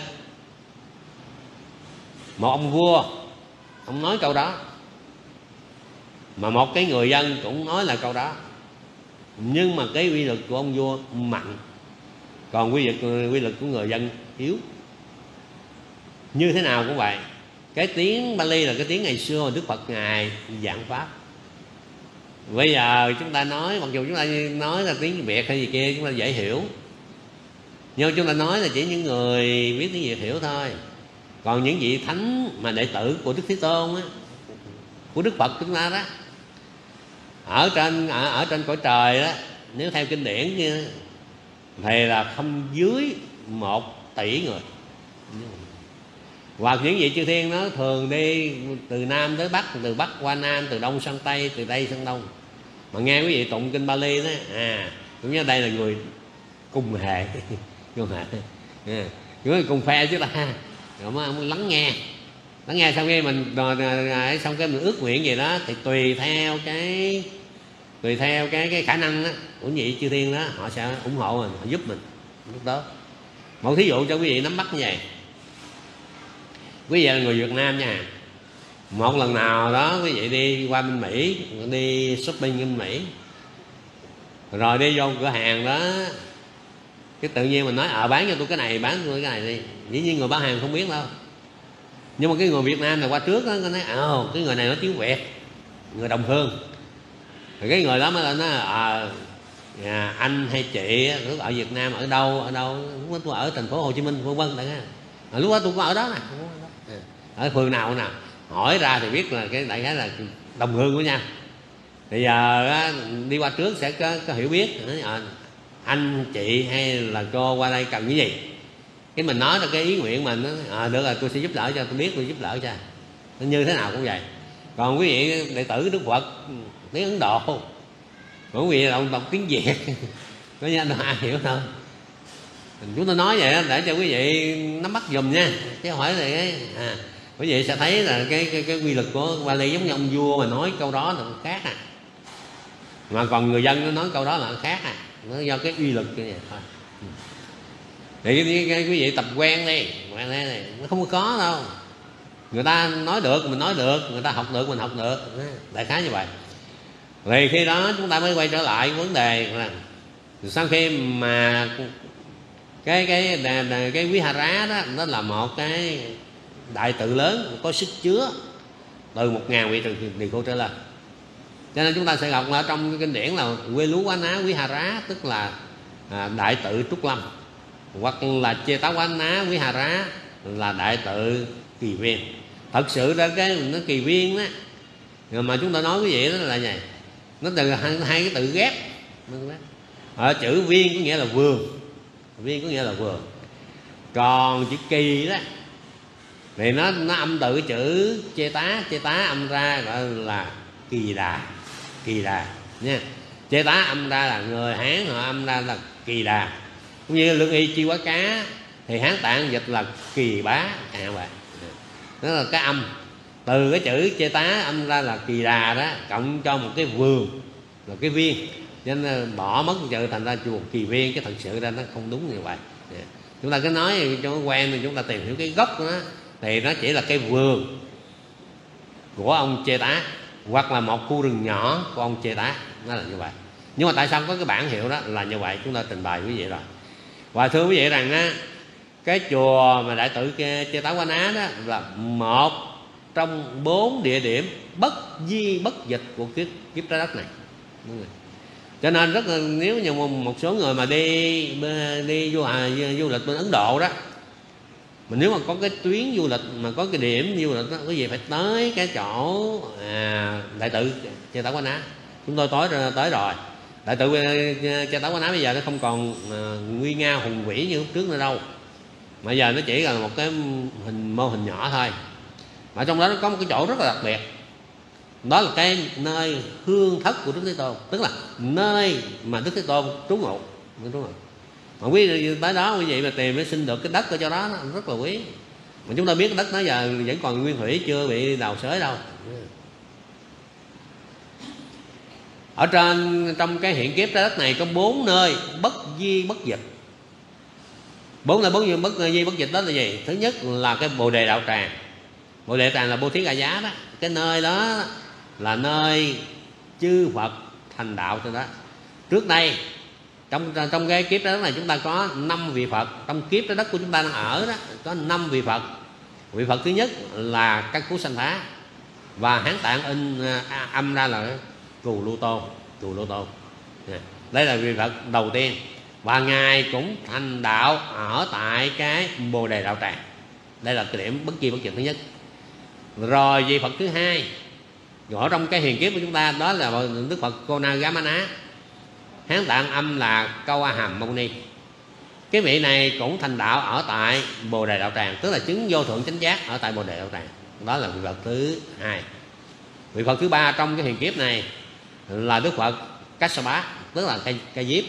một ông vua, ông nói câu đó, mà một cái người dân cũng nói là câu đó, nhưng mà cái quy luật của ông vua mạnh, còn quy luật quy luật của người dân yếu. Như thế nào cũng vậy. Cái tiếng Bali là cái tiếng ngày xưa mà Đức Phật ngài giảng pháp. Bây giờ chúng ta nói, mặc dù chúng ta nói là tiếng Việt hay gì kia chúng ta dễ hiểu, nhưng chúng ta nói là chỉ những người biết tiếng Việt hiểu thôi. Còn những vị thánh mà đệ tử của Đức Thế Tôn á, của Đức Phật chúng ta đó, ở trên ở, ở trên cõi trời đó, nếu theo kinh điển như thì là không dưới một tỷ người. Hoặc những vị chư thiên nó thường đi từ Nam tới Bắc, từ Bắc qua Nam, từ Đông sang Tây, từ Tây sang Đông. Mà nghe quý vị tụng kinh Bali đó, à cũng như đây là người cùng hệ, cùng hệ, à, người cùng phe chứ ta. Rồi mới ông lắng nghe, lắng nghe xong khi mình xong cái mình ước nguyện gì đó thì tùy theo cái tùy theo cái cái khả năng đó, của vị chư thiên đó, họ sẽ ủng hộ mình, họ giúp mình lúc đó. Một thí dụ cho quý vị nắm bắt như vậy. Quý vị là người Việt Nam nha, một lần nào đó quý vị đi qua bên Mỹ, đi shopping bên Mỹ, rồi đi vô cửa hàng đó, cái tự nhiên mình nói ờ à, bán cho tôi cái này, bán cho tôi cái này đi. Dĩ nhiên người bán hàng không biết đâu, nhưng mà cái người Việt Nam này qua trước đó, nó nói ờ à, cái người này nói tiếng Việt, người đồng hương. Rồi cái người đó mới là nói à, à, anh hay chị lúc ở Việt Nam ở đâu ở đâu, lúc đó tôi ở thành phố Hồ Chí Minh vân vân. À, lúc đó tôi có ở đó nè, ở phường nào nào, hỏi ra thì biết là cái đại khái là đồng hương với nhau. Bây giờ á, đi qua trước sẽ có, có hiểu biết à, anh chị hay là cô qua đây cần cái gì, cái mình nói là cái ý nguyện mình à, được rồi tôi sẽ giúp đỡ cho, tôi biết tôi giúp đỡ cho, như thế nào cũng vậy. Còn quý vị đệ tử Đức Phật tiếng Ấn Độ, còn quý vị đọc, đọc tiếng Việt có như anh ai hiểu đâu. Chúng tôi nói vậy đó, để cho quý vị nắm bắt dùm nha, chứ không phải là cái à, quý vị sẽ thấy là cái cái, cái quy luật của Bali giống như ông vua mà nói câu đó là khác à, mà còn người dân nó nói câu đó là khác à, nó do cái uy lực như vậy thôi. Thì cái, cái, quý vị tập quen đi, quen đi, nó không có đâu. Người ta nói được mình nói được, người ta học được mình học được, đại khái như vậy. Thì khi đó chúng ta mới quay trở lại vấn đề là sau khi mà cái cái cái, cái Vihara đó, nó là một cái đại tự lớn có sức chứa từ một ngàn vị tỳ khưu trở lên. Cho nên chúng ta sẽ đọc ở trong cái kinh điển là Veluvana Vihara, tức là à, đại tự Trúc Lâm, hoặc là Chetavana Vihara là đại tự Kỳ Viên. Thật sự ra cái nó Kỳ Viên đó, mà chúng ta nói cái gì đó là vậy, nó từ hai, hai cái tự ghép. Ở chữ viên có nghĩa là vườn, viên có nghĩa là vườn, còn chữ kỳ đó thì nó nó âm từ cái chữ chê tá, chê tá âm ra gọi là Kỳ Đà, Kỳ Đà nha. Chê tá âm ra là người Hán, họ âm ra là Kỳ Đà. Cũng như lương y chi quá cá thì Hán Tạng dịch là Kỳ Bá à vậy. Đó là cái âm từ cái chữ chê tá âm ra là Kỳ Đà đó, cộng cho một cái vườn là cái viên, cho nên bỏ mất chữ thành ra chùa Kỳ Viên, cái thật sự ra nó không đúng như vậy. Chúng ta cứ nói cho nó quen thì chúng ta tìm hiểu cái gốc của nó, thì nó chỉ là cái vườn của ông Chê Tá hoặc là một khu rừng nhỏ của ông Chê Tá, nó là như vậy. Nhưng mà tại sao có cái bản hiệu đó là như vậy, chúng ta trình bày quý vị rồi. Và thưa quý vị rằng á, cái chùa mà Đại Tự Chê Tá Quán Á đó là một trong bốn địa điểm bất di bất dịch của kiếp, kiếp trái đất này. Đúng rồi. Cho nên rất là, nếu như một số người mà đi đi du, à, du lịch bên Ấn Độ đó, mà nếu mà có cái tuyến du lịch mà có cái điểm du lịch đó, có gì phải tới cái chỗ à, Đại Tự Chê Tá Quán Á. Chúng tôi tối tới rồi. Đại Tự Chê Tá Quán Á bây giờ nó không còn à, nguy nga hùng vĩ như lúc trước nữa đâu, mà giờ nó chỉ là một cái hình mô hình nhỏ thôi. Mà trong đó nó có một cái chỗ rất là đặc biệt, đó là cái nơi hương thất của Đức Thế Tôn, tức là nơi mà Đức Thế Tôn trú ngụ. Mà quý vị tới đó quý vị mà tìm để xin được cái đất ở chỗ đó nó rất là quý. Mà chúng ta biết cái đất đó giờ vẫn còn nguyên thủy, chưa bị đào xới đâu. Ở trên trong cái hiện kiếp trái đất này có bốn nơi bất di bất dịch. Bốn nơi bốn bất di bất dịch đó là gì? Thứ nhất là cái Bồ Đề Đạo Tràng. Bồ Đề Đạo Tràng là Bố Thí Ga Giá đó. Cái nơi đó là nơi chư Phật thành đạo trên đó. Trước đây trong trong cái kiếp trái đất này chúng ta có năm vị Phật. Trong kiếp trái đất của chúng ta đang ở đó có năm vị Phật. Vị Phật thứ nhất là Căn Cú Sanh Thá, và Hán Tạng in âm ra là Cù Lưu Tôn. Cù Lưu Tôn đây là vị Phật đầu tiên, và ngài cũng thành đạo ở tại cái Bồ Đề Đạo Tràng. Đây là cái điểm bất di bất dịch thứ nhất. Rồi vị Phật thứ hai ở trong cái hiền kiếp của chúng ta đó là Đức Phật Cô Na Gamana, Hán Tạng âm là Câu A Hàm Mâu Ni. Cái vị này cũng thành đạo ở tại Bồ Đề Đạo Tràng, tức là chứng vô thượng chánh giác ở tại Bồ Đề Đạo Tràng. Đó là vị Phật thứ hai. Vị Phật thứ ba trong cái hiền kiếp này là Đức Phật Kassapa, tức là cây, cây diếp.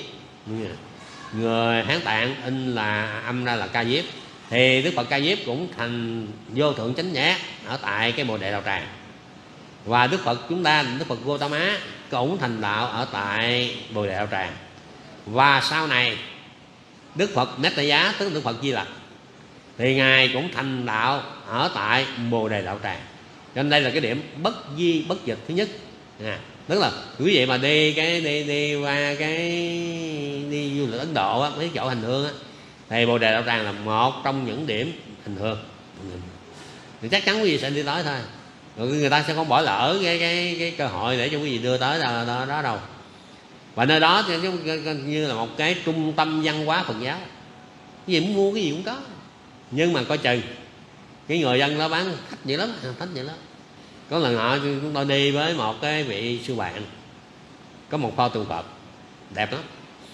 Người Hán Tạng in là âm ra là Ca Diếp. Thì Đức Phật Ca Diếp cũng thành vô thượng chánh giác ở tại cái Bồ Đề Đạo Tràng. Và Đức Phật chúng ta, Đức Phật Gotama cũng thành đạo ở tại Bồ Đề Đạo Tràng. Và sau này Đức Phật Metta Giá, tức Đức Phật Di Lặc, thì ngài cũng thành đạo ở tại Bồ Đề Đạo Tràng. Cho nên đây là cái điểm bất di bất dịch thứ nhất. À, tức là quý vị mà đi cái đi đi qua cái đi du lịch Ấn Độ á, mấy chỗ hành hương á, thì Bồ Đề Đạo Tràng là một trong những điểm hành hương. Thì chắc chắn quý vị sẽ đi tới thôi. Rồi người ta sẽ không bỏ lỡ cái cái cái cơ hội để cho quý vị đưa tới đó, đó, đó đâu. Và nơi đó thì như là một cái trung tâm văn hóa Phật giáo. Cái gì muốn mua cái gì cũng có. Nhưng mà coi chừng cái người dân đó bán thích vậy lắm, thích vậy lắm. Có lần họ chúng tôi đi với một cái vị sư bạn, có một pho tượng Phật đẹp lắm.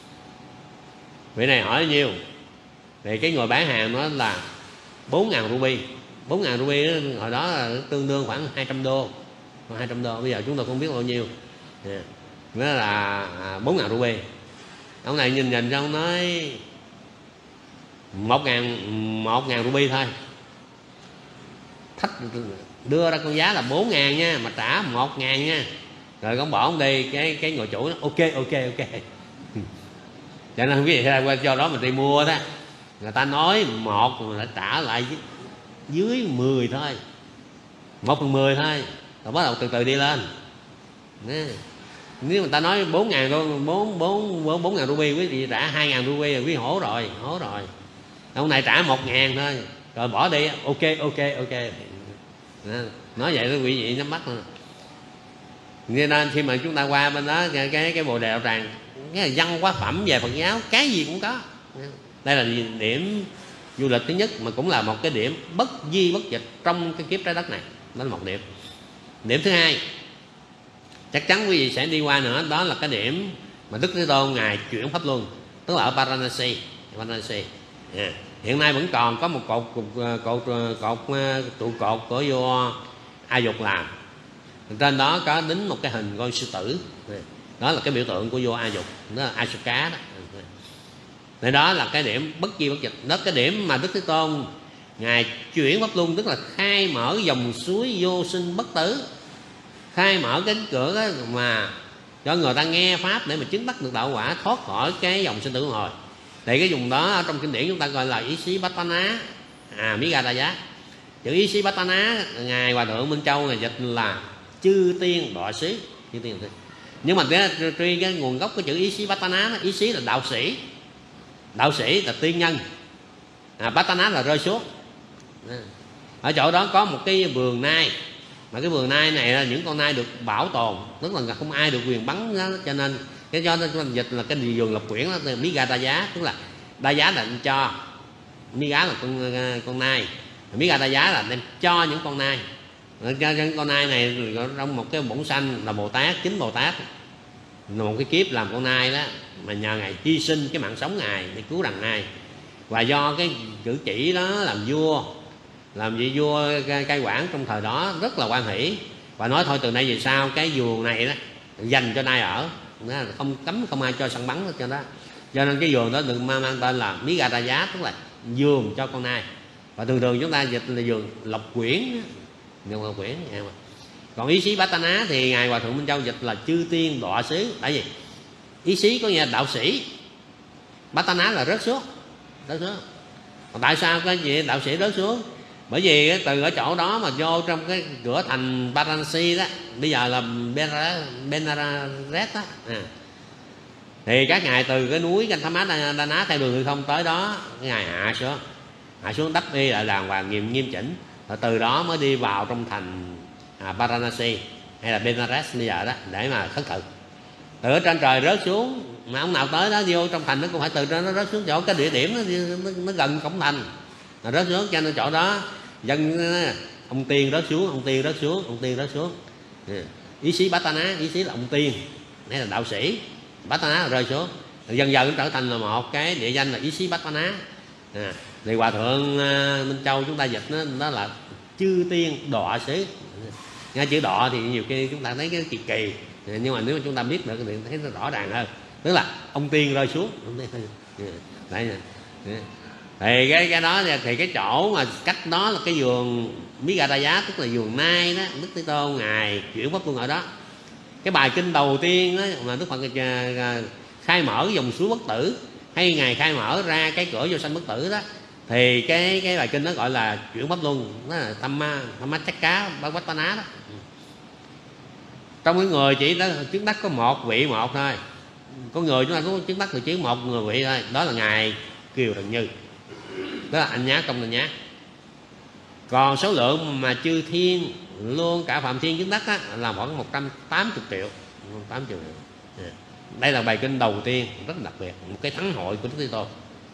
Vị này hỏi nhiêu thì cái người bán hàng nó là bốn ngàn ruby. Bốn ngàn ruby đó, hồi đó là tương đương khoảng hai trăm đô. Hai trăm đô bây giờ chúng tôi không biết bao nhiêu. Yeah. Nó là bốn ngàn ruby. Ông này nhìn nhìn xong nói một ngàn một ngàn ruby thôi. Thách đưa ra con giá là bốn ngàn nha, mà trả một ngàn nha. Rồi ông bỏ ông đi, cái cái người chủ nó ok ok ok. Cho nên quý vị ra qua cho đó mình đi mua đó, người ta nói một mà trả lại dưới mười thôi, một phần mười thôi, rồi bắt đầu từ từ đi lên. Nè. Nếu người ta nói bốn ngàn bốn bốn bốn ngàn ruby, quý vị trả hai ngàn ruby rồi quý vị hổ rồi, hổ rồi. Ông này trả một ngàn thôi, rồi bỏ đi, ok ok ok. Nè. Nói vậy đó quý vị nhắm mắt thôi. Nên khi mà chúng ta qua bên đó cái cái, cái Bồ Đề Đạo Tràng, cái là văn hóa phẩm về Phật giáo, cái gì cũng có. Đây là điểm du lịch thứ nhất, mà cũng là một cái điểm bất di bất dịch trong cái kiếp trái đất này. Đó là một điểm. Điểm thứ hai, chắc chắn quý vị sẽ đi qua nữa, đó là cái điểm mà Đức Thế Tôn ngài chuyển pháp luân, tức là ở Varanasi. Varanasi À, hiện nay vẫn còn có một cột cột cột, cột trụ cột của vua A Dục làm, trên đó có đính một cái hình con sư tử, đó là cái biểu tượng của vua A Dục, đó là Ashoka đó. Nên đó là cái điểm bất di bất dịch, đó cái điểm mà Đức Thế Tôn ngài chuyển pháp luân, tức là khai mở dòng suối vô sinh bất tử, khai mở cánh cửa đó mà cho người ta nghe pháp để mà chứng đắc được đạo quả, thoát khỏi cái dòng sinh tử luân hồi. Thì cái vùng đó ở trong kinh điển chúng ta gọi là ý xí bát ná, à Migadaya. Chữ ý xí bát ná ngài Hòa Thượng Minh Châu này dịch là chư tiên đọa sĩ, chư tiên đọa sĩ. Nhưng mà truy cái nguồn gốc của chữ ý xí bát ná, ý xí là đạo sĩ, đạo sĩ là tiên nhân, à, bát ná là rơi xuống. Ở chỗ đó có một cái vườn nai, mà cái vườn nai này là những con nai được bảo tồn, tức là không ai được quyền bắn đó, cho nên cái cho nên dịch là cái vườn lộc quyển đó, Migadaya, tức là đa giá là đem cho, Miga là con con nai, Migadaya là đem cho những con nai, cho những con nai này trong một cái bổn sanh là Bồ Tát, chính Bồ Tát là một cái kiếp làm con nai đó, mà nhờ ngài hy sinh cái mạng sống ngài để cứu đàn nai, và do cái cử chỉ đó làm vua, làm vị vua cai quản trong thời đó rất là hoan hỷ, và nói thôi từ nay về sau cái vườn này đó dành cho nai ở, không cấm không ai cho săn bắn cho đó, cho nên cái vườn đó được mang tên là Migadaya, tức là vườn cho con nai. Và thường thường chúng ta dịch là vườn lộc quyển, vườn lộc quyển. Còn ý xí bát ná thì ngài Hòa Thượng Minh Châu dịch là chư tiên đọa sĩ. Tại vì ý xí có nghĩa là đạo sĩ, bát ná là rớt xuống, rớt xuống. Còn tại sao cái gì đạo sĩ rớt xuống? Bởi vì từ ở chỗ đó mà vô trong cái cửa thành Varanasi đó, bây giờ là Benares đó, à. Thì các ngài từ cái núi Gandhamma theo đường hư không tới đó, cái ngài hạ xuống, hạ xuống đắp y lại đàng hoàng nghiêm nghiêm chỉnh, và từ đó mới đi vào trong thành à, Varanasi hay là Benares bây giờ đó để mà khất thực. Từ ở trên trời rớt xuống, mà ông nào tới đó vô trong thành nó cũng phải từ trên nó rớt xuống chỗ cái địa điểm nó, nó, nó gần cổng thành, nó rớt xuống, cho nên chỗ đó dân ông tiên rớt xuống, ông tiên rớt xuống, ông tiên rớt xuống. Ý xí bát ná, ý xí là ông tiên, đây là đạo sĩ, bát ná là rơi xuống, dần dần trở thành là một cái địa danh là ý xí bát ná. À, thì Hòa Thượng Minh Châu chúng ta dịch nó, nó là chư tiên đọa sĩ. Nghe chữ đọa thì nhiều khi chúng ta thấy cái kỳ kỳ, nhưng mà nếu mà chúng ta biết được thì thấy nó rõ ràng hơn, tức là ông tiên rơi xuống, ông tiên rơi xuống. Đấy nè. Thì cái cái đó thì cái chỗ mà cách đó là cái vườn Migadaya, tức là vườn nai đó, Đức Thế Tôn ngài chuyển pháp luân ở đó. Cái bài kinh đầu tiên đó mà Đức Phật khai mở dòng suối bất tử, hay ngài khai mở ra cái cửa vô sanh bất tử đó, thì cái cái bài kinh đó gọi là chuyển pháp luân, đó là Thamma Thamma Chakka Bhavattana đó. Trong cái người chỉ đó chứng đắc có một vị một thôi, có người chúng ta có chứng đắc được chỉ một người vị thôi, đó là ngài Kiều Trần Như, đó là anh nhá công anh nhá. Còn số lượng mà chư thiên luôn cả phạm thiên chứng đắc á, là khoảng một trăm tám mươi triệu, tám mươi triệu. Đây là bài kinh đầu tiên rất đặc biệt, một cái thắng hội của Đức Thế Tôn.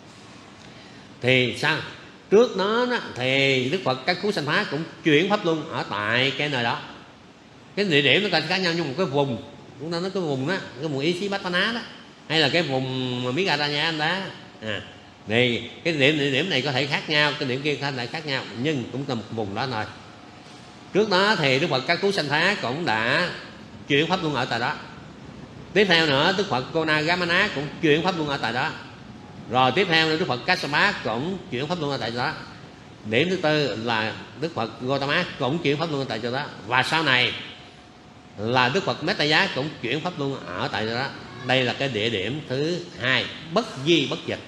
Thì sao? Trước đó, đó thì Đức Phật các cứu sanh phá cũng chuyển pháp luân ở tại cái nơi đó. Cái địa điểm nó khác nhau, như một cái vùng, chúng ta nói cái vùng đó, cái vùng ý xí bát ná đó, hay là cái vùng mà Migadaya đó. À, thì cái điểm địa điểm này có thể khác nhau, cái điểm kia có thể khác nhau, nhưng cũng là một vùng đó thôi. Trước đó thì Đức Phật các cứu sanh phá cũng đã chuyển pháp luân ở tại đó. Tiếp theo nữa Đức Phật Konagamana cũng chuyển pháp luân ở tại đó. Rồi tiếp theo nữa Đức Phật Kassapa cũng chuyển pháp luân ở tại đó. Điểm thứ tư là Đức Phật Gotama cũng chuyển pháp luân ở tại chỗ đó. Và sau này là Đức Phật Mettaya cũng chuyển pháp luân ở tại đó. Đây là cái địa điểm thứ hai, bất di bất dịch.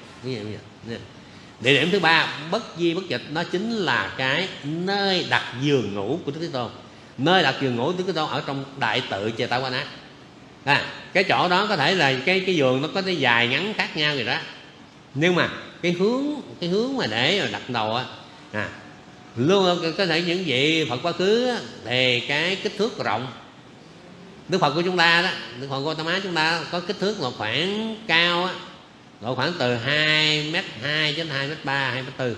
Địa điểm thứ ba, bất di bất dịch, nó chính là cái nơi đặt giường ngủ của Đức Thế Tôn. Nơi đặt giường ngủ của Đức Thế Tôn ở trong Đại Tự Chetavana. À, cái chỗ đó có thể là cái cái giường nó có cái dài ngắn khác nhau rồi đó, nhưng mà cái hướng cái hướng mà để đặt đầu á, à, luôn có thể những vị Phật quá khứ á, thì cái kích thước rộng. Đức Phật của chúng ta đó, Đức Phật Gautama chúng ta có kích thước là khoảng cao á, độ khoảng từ hai mét hai đến hai mét ba, hai mét bốn,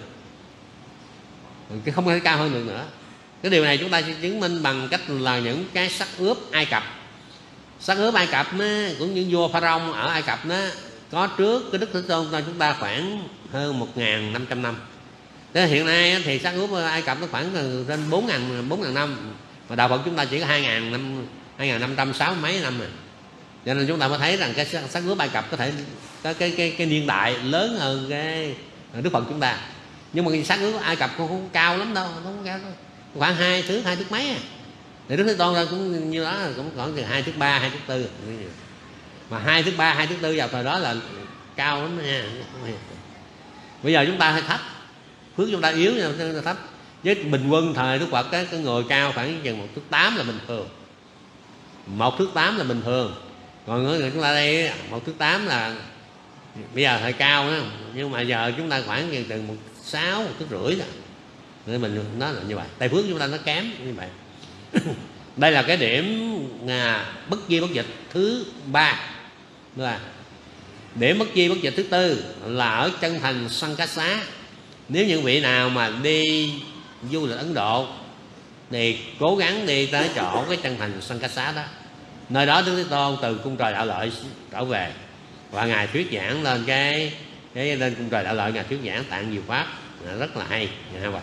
cái không thể cao hơn được nữa. Cái điều này chúng ta sẽ chứng minh bằng cách là những cái sắc ướp Ai Cập. Sắc ướp Ai Cập á, cũng những vua Pharaoh ở Ai Cập đó có trước cái Đức Thế Tôn chúng ta khoảng hơn một nghìn năm trăm năm. Thế hiện nay thì xác ướp Ai Cập nó khoảng trên bốn nghìn năm, mà đạo Phật chúng ta chỉ có hai nghìn năm, hai nghìn năm trăm sáu mấy năm rồi. Cho nên chúng ta mới thấy rằng cái xác ướp Ai Cập có thể có cái cái cái niên đại lớn hơn cái Đức Phật chúng ta. Nhưng mà cái xác ướp Ai Cập cũng không cao lắm đâu, không cao đâu, khoảng hai thước hai thước mấy à. Thì Đức Thế Tôn ra cũng như đó, cũng khoảng từ hai thước ba hai thước tư, mà hai thước ba hai thước tư vào thời đó là cao lắm nha. Bây giờ chúng ta hơi thấp, phước chúng ta yếu nhưng chúng ta thấp. Với bình quân thời Đức Phật á, cái người cao khoảng chừng một thước tám là bình thường, một thước tám là bình thường. Còn người chúng ta đây một thước tám là bây giờ hơi cao đó, nhưng mà giờ chúng ta khoảng từ một sáu một thước rưỡi rồi. Nên mình nói là như vậy. Tại phước chúng ta nó kém như vậy. Đây là cái điểm à, bất di bất dịch thứ ba. Là điểm bất di bất dịch thứ tư là ở chân thành Sankasa. Nếu những vị nào mà đi du lịch Ấn Độ thì cố gắng đi tới chỗ cái chân thành Sankasa đó. Nơi đó Đức Thế Tôn từ cung trời Đạo Lợi trở về, và ngài thuyết giảng lên cái cái lên cung trời Đạo Lợi, ngài thuyết giảng Tạng Diệu Pháp rất là hay.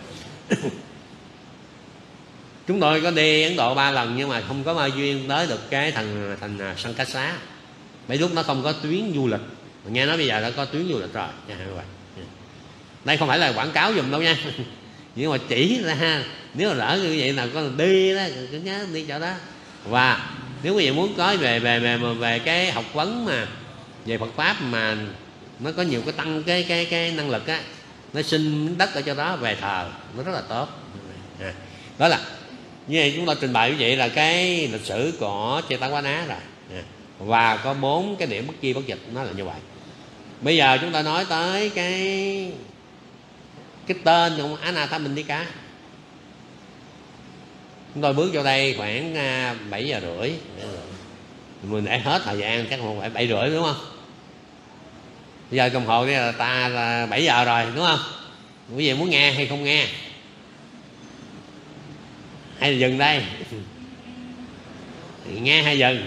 Chúng tôi có đi Ấn Độ ba lần nhưng mà không có bao duyên tới được cái thành thành Sankasa. Mấy lúc nó không có tuyến du lịch, nghe nói bây giờ đã có tuyến du lịch rồi. Đây không phải là quảng cáo dùm đâu nha, nhưng mà chỉ ra nếu mà lỡ như vậy nào có đi đó cứ nhớ đi chỗ đó. Và nếu quý vị muốn có về về về về cái học vấn mà về Phật pháp mà nó có nhiều cái tăng cái cái cái năng lực á, nó xin đất ở chỗ đó về thờ nó rất là tốt. À, đó là như vậy chúng ta trình bày như vậy là cái lịch sử của Chetawala rồi. À, và có bốn cái điểm bất di bất dịch nó là như vậy. Bây giờ chúng ta nói tới cái cái tên của ông Anathapindika. Chúng tôi bước vô đây khoảng bảy giờ rưỡi, mình để hết thời gian chắc không phải bảy rưỡi đúng không? Bây giờ đồng hồ đây là ta là bảy giờ rồi đúng không? Quý vị muốn nghe hay không nghe? Hay là dừng đây? Nghe hay dừng?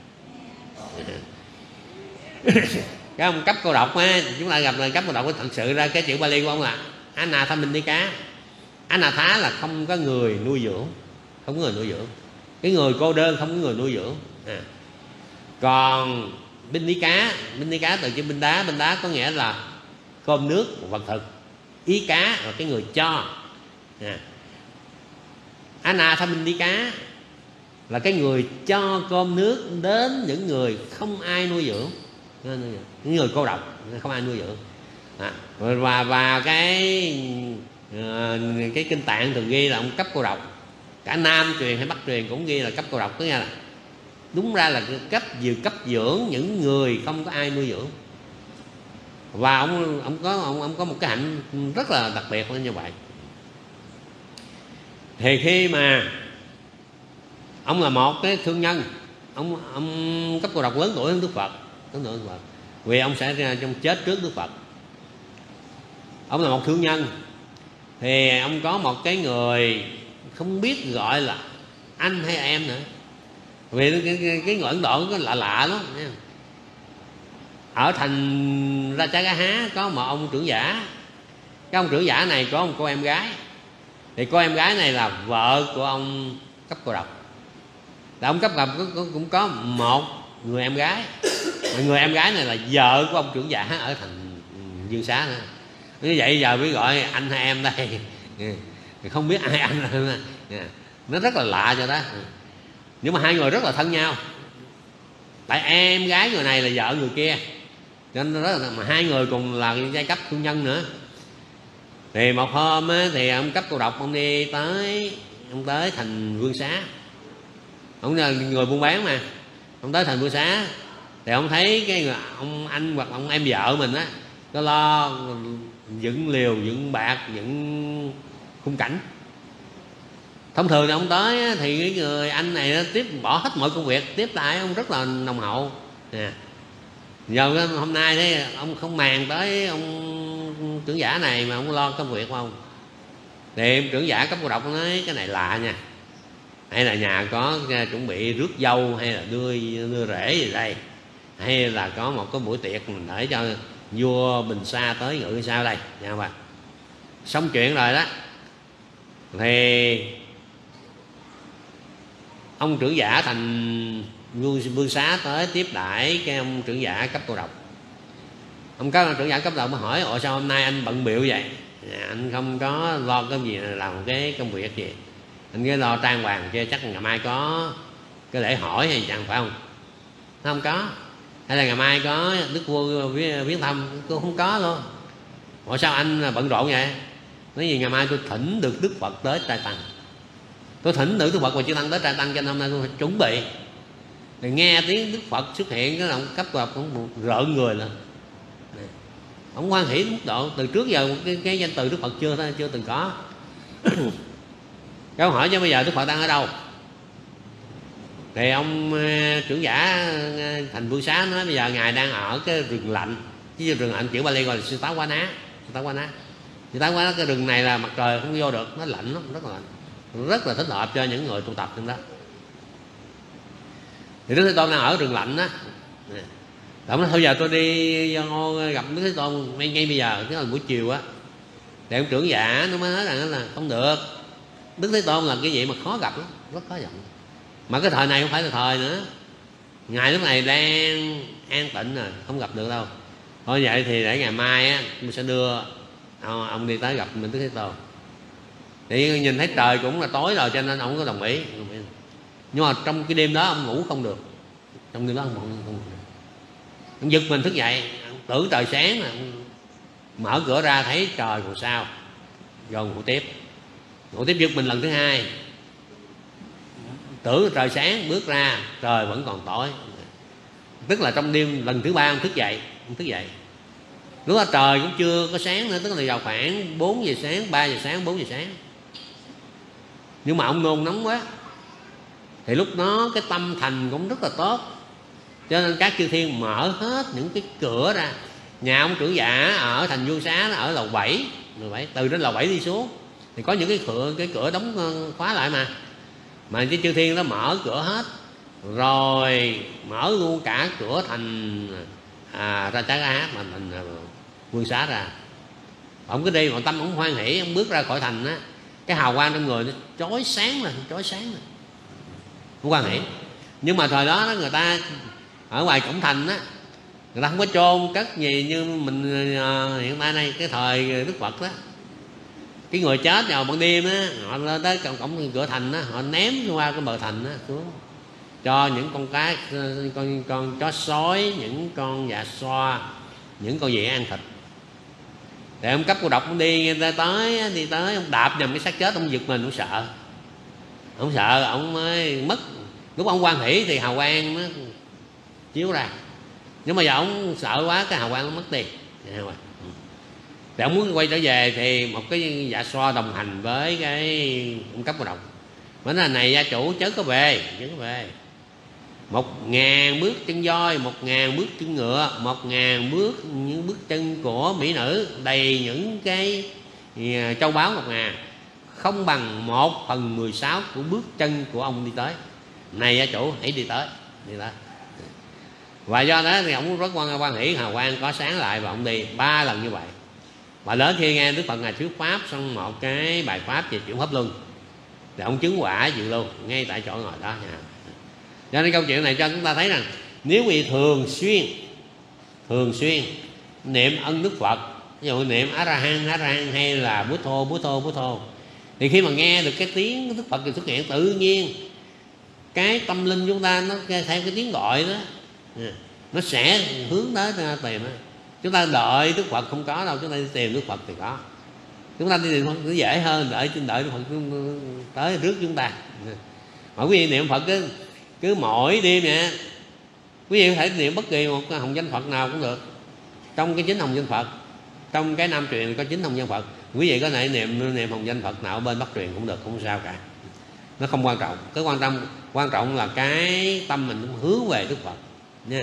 Cái ông cấp cô độc á, chúng ta gặp là cấp cô độc thật sự ra cái chữ Bali của ông là Anathapindika. Anatha là không có người nuôi dưỡng, không có người nuôi dưỡng. Cái người cô đơn không có người nuôi dưỡng. À. Còn Bindika, Bindika từ chữ binh đá, binh đá có nghĩa là cơm nước, vật thực. Ý cá là cái người cho. À. Anathapindika là cái người cho cơm nước đến những người không ai nuôi dưỡng, những người cô độc không ai nuôi dưỡng. À. Và và cái uh, cái kinh Tạng thường ghi là ông cấp cô độc. Cả Nam truyền hay Bắc truyền cũng ghi là cấp cô độc, có nghĩa là đúng ra là cấp vừa cấp dưỡng những người không có ai nuôi dưỡng. Và ông ông có ông, ông có một cái hạnh rất là đặc biệt như vậy. Thì khi mà ông là một cái thương nhân, ông ông cấp cô độc lớn tuổi hơn Đức Phật, lớn tuổi hơn Đức Phật, vì ông sẽ ra trong chết trước Đức Phật. Ông là một thương nhân, thì ông có một cái người không biết gọi là anh hay em nữa, vì cái, cái, cái người Ấn Độ có lạ lạ lắm. Ở thành Rajagaha có một ông trưởng giả. Cái ông trưởng giả này có một cô em gái, thì cô em gái này là vợ của ông cấp cô độc. Là ông cấp cô độc cũng có một người em gái, mà người em gái này là vợ của ông trưởng giả ở thành Dương Xá nữa. Như vậy giờ mới gọi anh hay em đây, không biết ai anh là, nó rất là lạ cho đó. Nhưng mà hai người rất là thân nhau, tại em gái người này là vợ người kia, cho nên rất là, mà hai người cùng là giai cấp thương nhân nữa. Thì một hôm á, thì ông cấp cô độc ông đi tới, ông tới thành Vương Xá, ông là người buôn bán mà, ông tới thành Vương Xá thì ông thấy cái người ông anh hoặc ông em vợ mình á có lo dựng liều, dựng bạc, dựng khung cảnh. Thông thường thì ông tới thì cái người anh này nó tiếp bỏ hết mọi công việc tiếp lại ông rất là nồng hậu. Nè, giờ hôm nay đấy ông không màng tới ông trưởng giả này mà ông lo công việc không. Thì ông trưởng giả cấp cô độc nói cái này lạ nha, hay là nhà có chuẩn bị rước dâu hay là đưa đưa rễ gì đây, hay là có một cái buổi tiệc mình để cho vua Bình Sa tới ngự sao đây nha các bạn. Xong chuyện rồi đó thì ông trưởng giả thành vua Vương Xá tới tiếp đãi cái ông trưởng giả cấp cô độc. Ông có trưởng giả cấp độc mới hỏi: ồ sao hôm nay anh bận bịu vậy? Anh không có lo cái gì làm cái công việc gì, anh cứ lo trang hoàng kia, chắc ngày mai có cái lễ hỏi hay chẳng phải không? Không có. Hay là ngày mai có đức vua viếng thăm? Tôi không có luôn. Ủa sao anh bận rộn vậy? Nói gì ngày mai tôi thỉnh được Đức Phật tới Trai Tăng, tôi thỉnh được Đức Phật và Chư Tăng tới Trai Tăng, cho nên hôm nay tôi phải chuẩn bị. Thì nghe tiếng Đức Phật xuất hiện, cái ông cấp Phật cũng rợn người lên. Ông hoan hỷ mức độ từ trước giờ cái, cái danh từ Đức Phật chưa chưa từng có. Câu hỏi cho bây giờ Đức Phật đang ở đâu? Thì ông trưởng giả thành Vương Xá nói bây giờ ngài đang ở cái rừng lạnh, chứ rừng lạnh kiểu Bali gọi là Sư Tá Quá Ná. Sư Tá Quá Ná, Sư Tá Quá Ná, cái rừng này là mặt trời không vô được, nó lạnh lắm, rất là lạnh, rất là thích hợp cho những người tu tập trong đó. Thì Đức Thế Tôn đang ở rừng lạnh đó. Ông nói thôi giờ tôi đi gặp Đức Thế Tôn ngay, ngay bây giờ, tức là buổi chiều á. Thì ông trưởng giả nó mới nói rằng là không được, Đức Thế Tôn là cái gì mà khó gặp lắm, rất khó gặp. Mà cái thời này không phải là thời nữa, ngài lúc này đang an tịnh rồi, không gặp được đâu. Thôi vậy thì để ngày mai á mình sẽ đưa ông, ông đi tới gặp mình Đức Thế Tôn. Thì nhìn thấy trời cũng là tối rồi cho nên ông có đồng ý. Nhưng mà trong cái đêm đó ông ngủ không được, trong đêm đó ông không, không được. Ông giật mình thức dậy, tưởng trời sáng là mở cửa ra thấy trời còn sao, rồi ngủ tiếp. Ngủ tiếp giật mình lần thứ hai, tưởng trời sáng, bước ra trời vẫn còn tối. Tức là trong đêm lần thứ ba ông thức dậy, ông thức dậy lúc đó trời cũng chưa có sáng nữa, tức là vào khoảng bốn giờ sáng, ba giờ sáng, bốn giờ sáng. Nhưng mà ông nôn nóng quá, thì lúc đó cái tâm thành cũng rất là tốt, cho nên các chư thiên mở hết những cái cửa ra. Nhà ông trưởng giả ở thành Vương Xá, ở lầu bảy, từ trên lầu bảy đi xuống thì có những cái cửa, cái cửa đóng khóa lại mà mà cái chư thiên nó mở cửa hết, rồi mở luôn cả cửa thành à, ra Chá Hát mà thành Vương Xá ra. Ông cứ đi mà tâm ông hoan hỷ, ông bước ra khỏi thành á, cái hào quang trong người nó chói sáng rồi, chói sáng rồi, ông hoan hỷ. Nhưng mà thời đó người ta ở ngoài cổng thành á, người ta không có chôn cất gì như mình à, hiện tại này, cái thời Đức Phật đó. Cái người chết vào ban đêm á, họ lên tới cổng, cổng cửa thành á, họ ném qua cái bờ thành á xuống, cho những con cá, con con chó sói, những con dạ xoa, những con gì ăn thịt. Thì ông cấp cô độc ông đi người ta tới, đi tới ông đạp nhầm cái xác chết, ông giật mình, ông sợ, ông sợ, ông mới mất. Lúc ông hoan hỷ thì hào quang nó chiếu ra, nhưng mà giờ ông sợ quá, cái hào quang nó mất đi. Thì ông muốn quay trở về thì một cái dạ xoa đồng hành với cái ông cấp cô độc. Nói là này gia chủ chớ có về, chớ có về. Một ngàn bước chân voi, một ngàn bước chân ngựa, một ngàn bước những bước chân của mỹ nữ, đầy những cái châu báu ngọc ngà, không bằng một phần mười sáu của bước chân của ông đi tới. Này gia chủ hãy đi tới, đi tới. Và do đó thì ông rất quan quan hỷ, hào quang có sáng lại, và ông đi ba lần như vậy. Và đến khi nghe Đức Phật ngài thuyết pháp xong một cái bài pháp về chuyển pháp luân, thì ông chứng quả dự luôn ngay tại chỗ ngồi đó nha. Cho nên câu chuyện này cho chúng ta thấy rằng nếu quý vị thường xuyên thường xuyên niệm ân Đức Phật, ví dụ niệm A Ra Hán, A Ra Hán hay là Bút Thô, Bút Thô, Bút Thô, thì khi mà nghe được cái tiếng Đức Phật thì xuất hiện, tự nhiên cái tâm linh chúng ta nó theo cái tiếng gọi đó, nó sẽ hướng tới tìm đó. Chúng ta đợi Đức Phật không có đâu, chúng ta đi tìm Đức Phật thì có. Chúng ta đi tìm Phật nó dễ hơn, đợi đợi Đức Phật tới trước chúng ta. Mà quý vị niệm Phật cứ, cứ mỗi đêm nè, quý vị có thể niệm bất kỳ một hồng danh Phật nào cũng được. Trong cái chính hồng danh Phật, trong cái Nam truyền có chính hồng danh Phật, quý vị có thể niệm niệm hồng danh Phật nào bên Bắc truyền cũng được, không sao cả. Nó không quan trọng. Cái quan trọng quan trọng là cái tâm mình hướng về Đức Phật nha.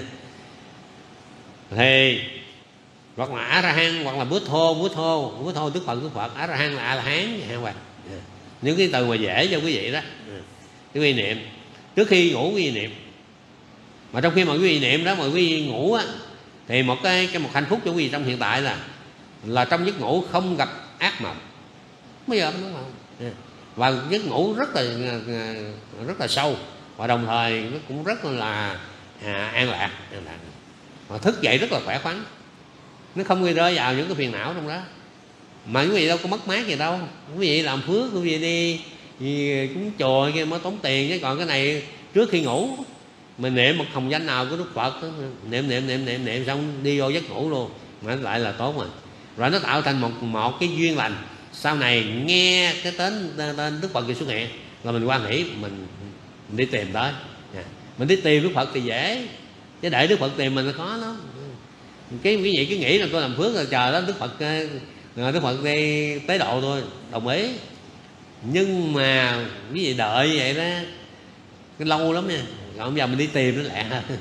Thì hoặc là A Ra Hán, hoặc là Bút Thô, Bút Thô, Bút Thô Đức Phật, Đức Phật. A Ra Hán là A La Hán vậy hoài. Những cái từ mà dễ cho quý vị đó, quý vị niệm trước khi ngủ, quý vị niệm. Mà trong khi mà quý vị niệm đó mà quý vị ngủ á, Thì một cái, cái một hạnh phúc cho quý vị trong hiện tại là là trong giấc ngủ không gặp ác mộng bây giờ, đúng không? Và giấc ngủ rất là rất là sâu, và đồng thời nó cũng rất là à, an lạc, an lạc. Và thức dậy rất là khỏe khoắn, nó không gây rơi vào những cái phiền não trong đó. Mà quý vị đâu có mất mát gì đâu, quý vị làm phước, quý vị đi thì cũng chùa kia mới tốn tiền, chứ còn cái này trước khi ngủ mình niệm một hồng danh nào của Đức Phật, niệm niệm niệm niệm niệm xong đi vô giấc ngủ luôn, mà lại là tốt rồi. Rồi nó tạo thành một một cái duyên lành, sau này nghe cái tên tên Đức Phật xuất hiện là mình hoan hỷ, mình, mình đi tìm tới, mình đi tìm Đức Phật thì dễ, chứ để Đức Phật tìm mình là khó lắm. Cái quý vị cứ nghĩ là tôi làm phước là chờ đó Đức Phật Đức Phật đi tế độ thôi, đồng ý. Nhưng mà quý vị đợi vậy đó cái lâu lắm nha, còn bây giờ mình đi tìm nó lẹ hơn.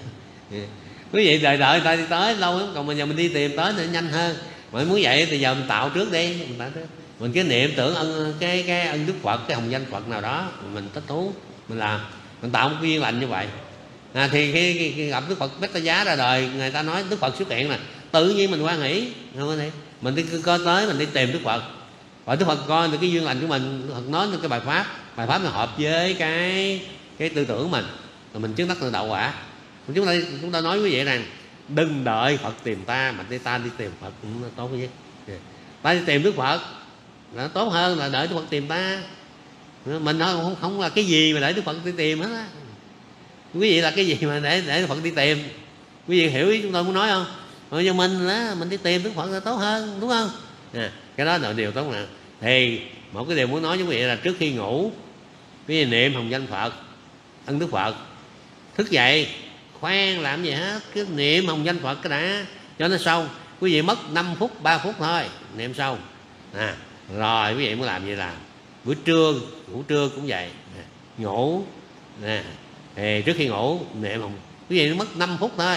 Quý vị đợi đợi người ta đi tới lâu lắm, còn bây giờ mình đi tìm tới thì nhanh hơn. Mà muốn vậy thì giờ mình tạo trước đi, mình tạo trước. Mình cứ niệm tưởng ân cái cái ân Đức Phật, cái hồng danh Phật nào đó mình thích thú mình làm, mình tạo một cái duyên lành như vậy. À, thì khi, khi, khi gặp Đức Phật Bách Tát Giá ra đời, người ta nói Đức Phật xuất hiện là tự nhiên mình hoan hỷ, không có mình đi coi tới mình đi tìm Đức Phật, và Đức Phật coi được cái duyên lành của mình, Đức Phật nói được cái bài pháp, bài pháp nó hợp với cái cái tư tưởng của mình, rồi mình chứng đắc được đạo quả. Chúng ta chúng ta nói quý vị rằng đừng đợi Phật tìm ta, mà ta đi tìm Phật cũng tốt chứ. Ta đi tìm Đức Phật là tốt hơn là đợi Đức Phật tìm ta. Mình nói không, không là cái gì mà để Đức Phật đi tìm hết á. Quý vị là cái gì mà để để Đức Phật đi tìm? Quý vị hiểu ý chúng tôi muốn nói không? Rồi cho mình là mình đi tìm Đức Phật là tốt hơn, đúng không? À, cái đó là điều tốt nè. Thì một cái điều muốn nói với quý vị là trước khi ngủ, quý vị niệm hồng danh Phật, ân Đức Phật. Thức dậy khoan làm gì hết, cứ niệm hồng danh Phật cái đã cho nó xong. Quý vị mất năm phút, ba phút thôi niệm xong. À, rồi quý vị muốn làm gì làm. Buổi trưa, ngủ trưa cũng vậy. À, ngủ nè, thì trước khi ngủ niệm hồng, quý vị nó mất năm phút thôi.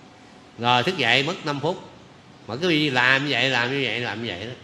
Rồi thức dậy mất năm phút. Mà quý vị làm như vậy, làm như vậy, làm như vậy đó.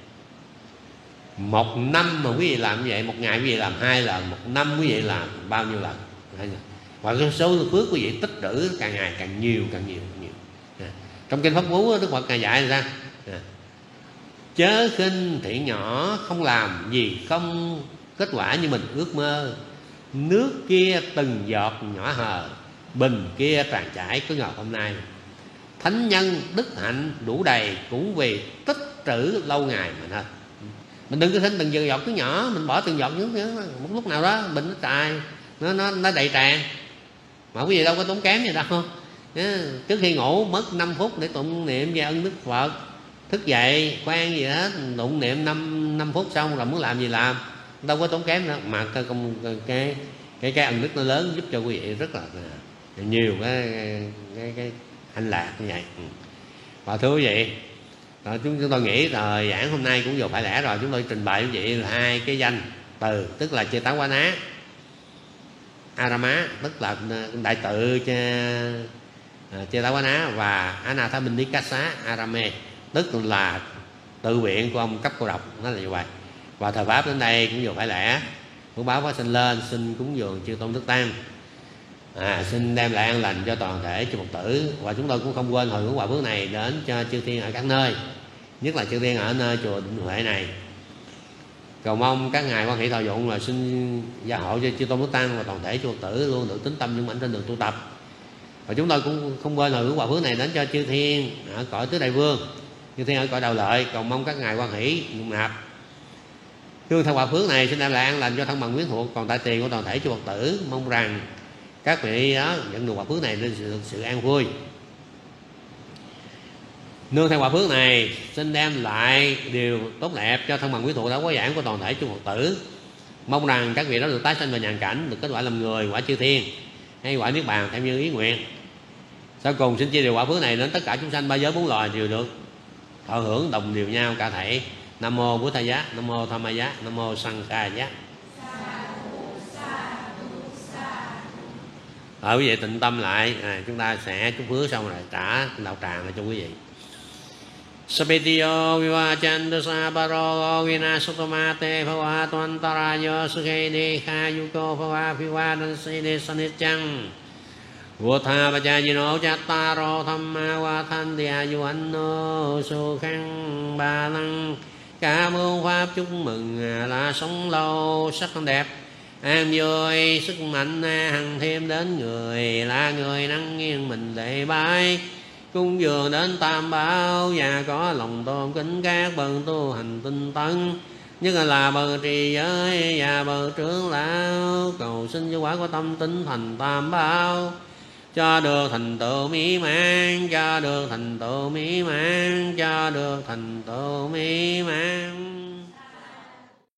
Một năm mà quý vị làm như vậy, một ngày quý vị làm hai lần, một năm quý vị làm bao nhiêu lần? Và cái số phước quý vị tích trữ càng ngày càng nhiều, càng nhiều, càng nhiều. À, trong kinh Pháp Cú Đức Phật ngài dạy là sao? À, chớ khinh thiện nhỏ, không làm gì không kết quả như mình ước mơ. Nước kia từng giọt nhỏ hờ, bình kia tràn chảy có ngờ hôm nay. Thánh nhân đức hạnh đủ đầy, cũng vì tích trữ lâu ngày mà thôi. Mình đừng có khinh từng giọt cứ nhỏ, mình bỏ từng giọt nước nữa, một lúc nào đó bình nó trài, nó nó nó đầy tràn. Mà quý vị đâu có tốn kém gì đâu. Trước khi ngủ mất năm phút để tụng niệm về ân Đức Phật. Thức dậy khoan gì hết, tụng niệm năm phút xong rồi muốn làm gì làm, đâu có tốn kém nữa. Mà cái cái cái cái ân đức nó lớn, giúp cho quý vị rất là nhiều cái cái, cái hạnh lạc như vậy. Và thưa quý vị, rồi chúng, chúng tôi nghĩ thời giảng hôm nay cũng vừa phải lẽ rồi. Chúng tôi trình bày quý vị là hai cái danh từ, tức là Chê Tá Quá Ná Arama, tức là đại tự Chê Tá Quá Ná, và Anathapindikassa Arame, tức là tự viện của ông cấp cô độc. Nó là như vậy. Và thời pháp đến đây cũng vừa phải lẽ, muốn báo phát sinh lên xin cúng dường chư tôn đức tăng. À, xin đem lại an lành cho toàn thể chư Phật tử. Và chúng tôi cũng không quên hồi hướng quả phước này đến cho chư thiên ở các nơi, nhất là chư thiên ở nơi chùa Định Huệ này. Cầu mong các ngài quan hệ thọ dụng là xin gia hộ cho chư tôn đức tăng và toàn thể chư Phật tử luôn được tín tâm những mảnh trên đường tu tập. Và chúng tôi cũng không quên hồi hướng quả phước này đến cho chư thiên ở cõi tứ đại vương, chư thiên ở cõi đạo lợi. Cầu mong các ngài quan hỷ nhung nạp hương thọ quả phước này xin đem lại an lành cho thân bằng quyến thuộc còn tại tiền của toàn thể chư Phật tử. Mong rằng các vị đó nhận được quả phước này nên sự, sự an vui. Nương theo quả phước này xin đem lại điều tốt đẹp cho thân bằng quyến thuộc đã quá giảng của toàn thể chư Phật tử. Mong rằng các vị đó được tái sanh vào nhàn cảnh, được kết quả làm người, quả chư thiên hay quả niết bàn theo như ý nguyện. Sau cùng xin chia điều quả phước này đến tất cả chúng sanh ba giới bốn loài đều được thọ hưởng đồng đều nhau cả thảy. Nam mô Bố Tát Giá, Nam mô Tham Ma Giá, Nam mô Sang Ca Giá. Ở quý vị tịnh tâm lại, à, chúng ta sẽ chúc phước xong rồi trả đạo tràng lại cho quý vị. Sapetiyo vivachandu sabaro vinasuttamate bhavatantarayo sukhe dekha yuko bhava vivadanse de sanichang Vô tha bà cha di nô cha ta rô tham ma wa thanh địa du anh nô su khăn ba lăng. Cảm ơn pháp chúc mừng là sống lâu sắc đẹp an vui sức mạnh hằng thêm đến người là người năng nghiêng mình lễ bái. Cung dường đến tam bảo và có lòng tôn kính các bậc tu hành tinh tấn, nhất là bậc trì giới và bậc trưởng lão, cầu xin cho quả của tâm tính thành tam bảo, cho được thành tựu mỹ mãn, cho được thành tựu mỹ mãn, cho được thành tựu mỹ mãn.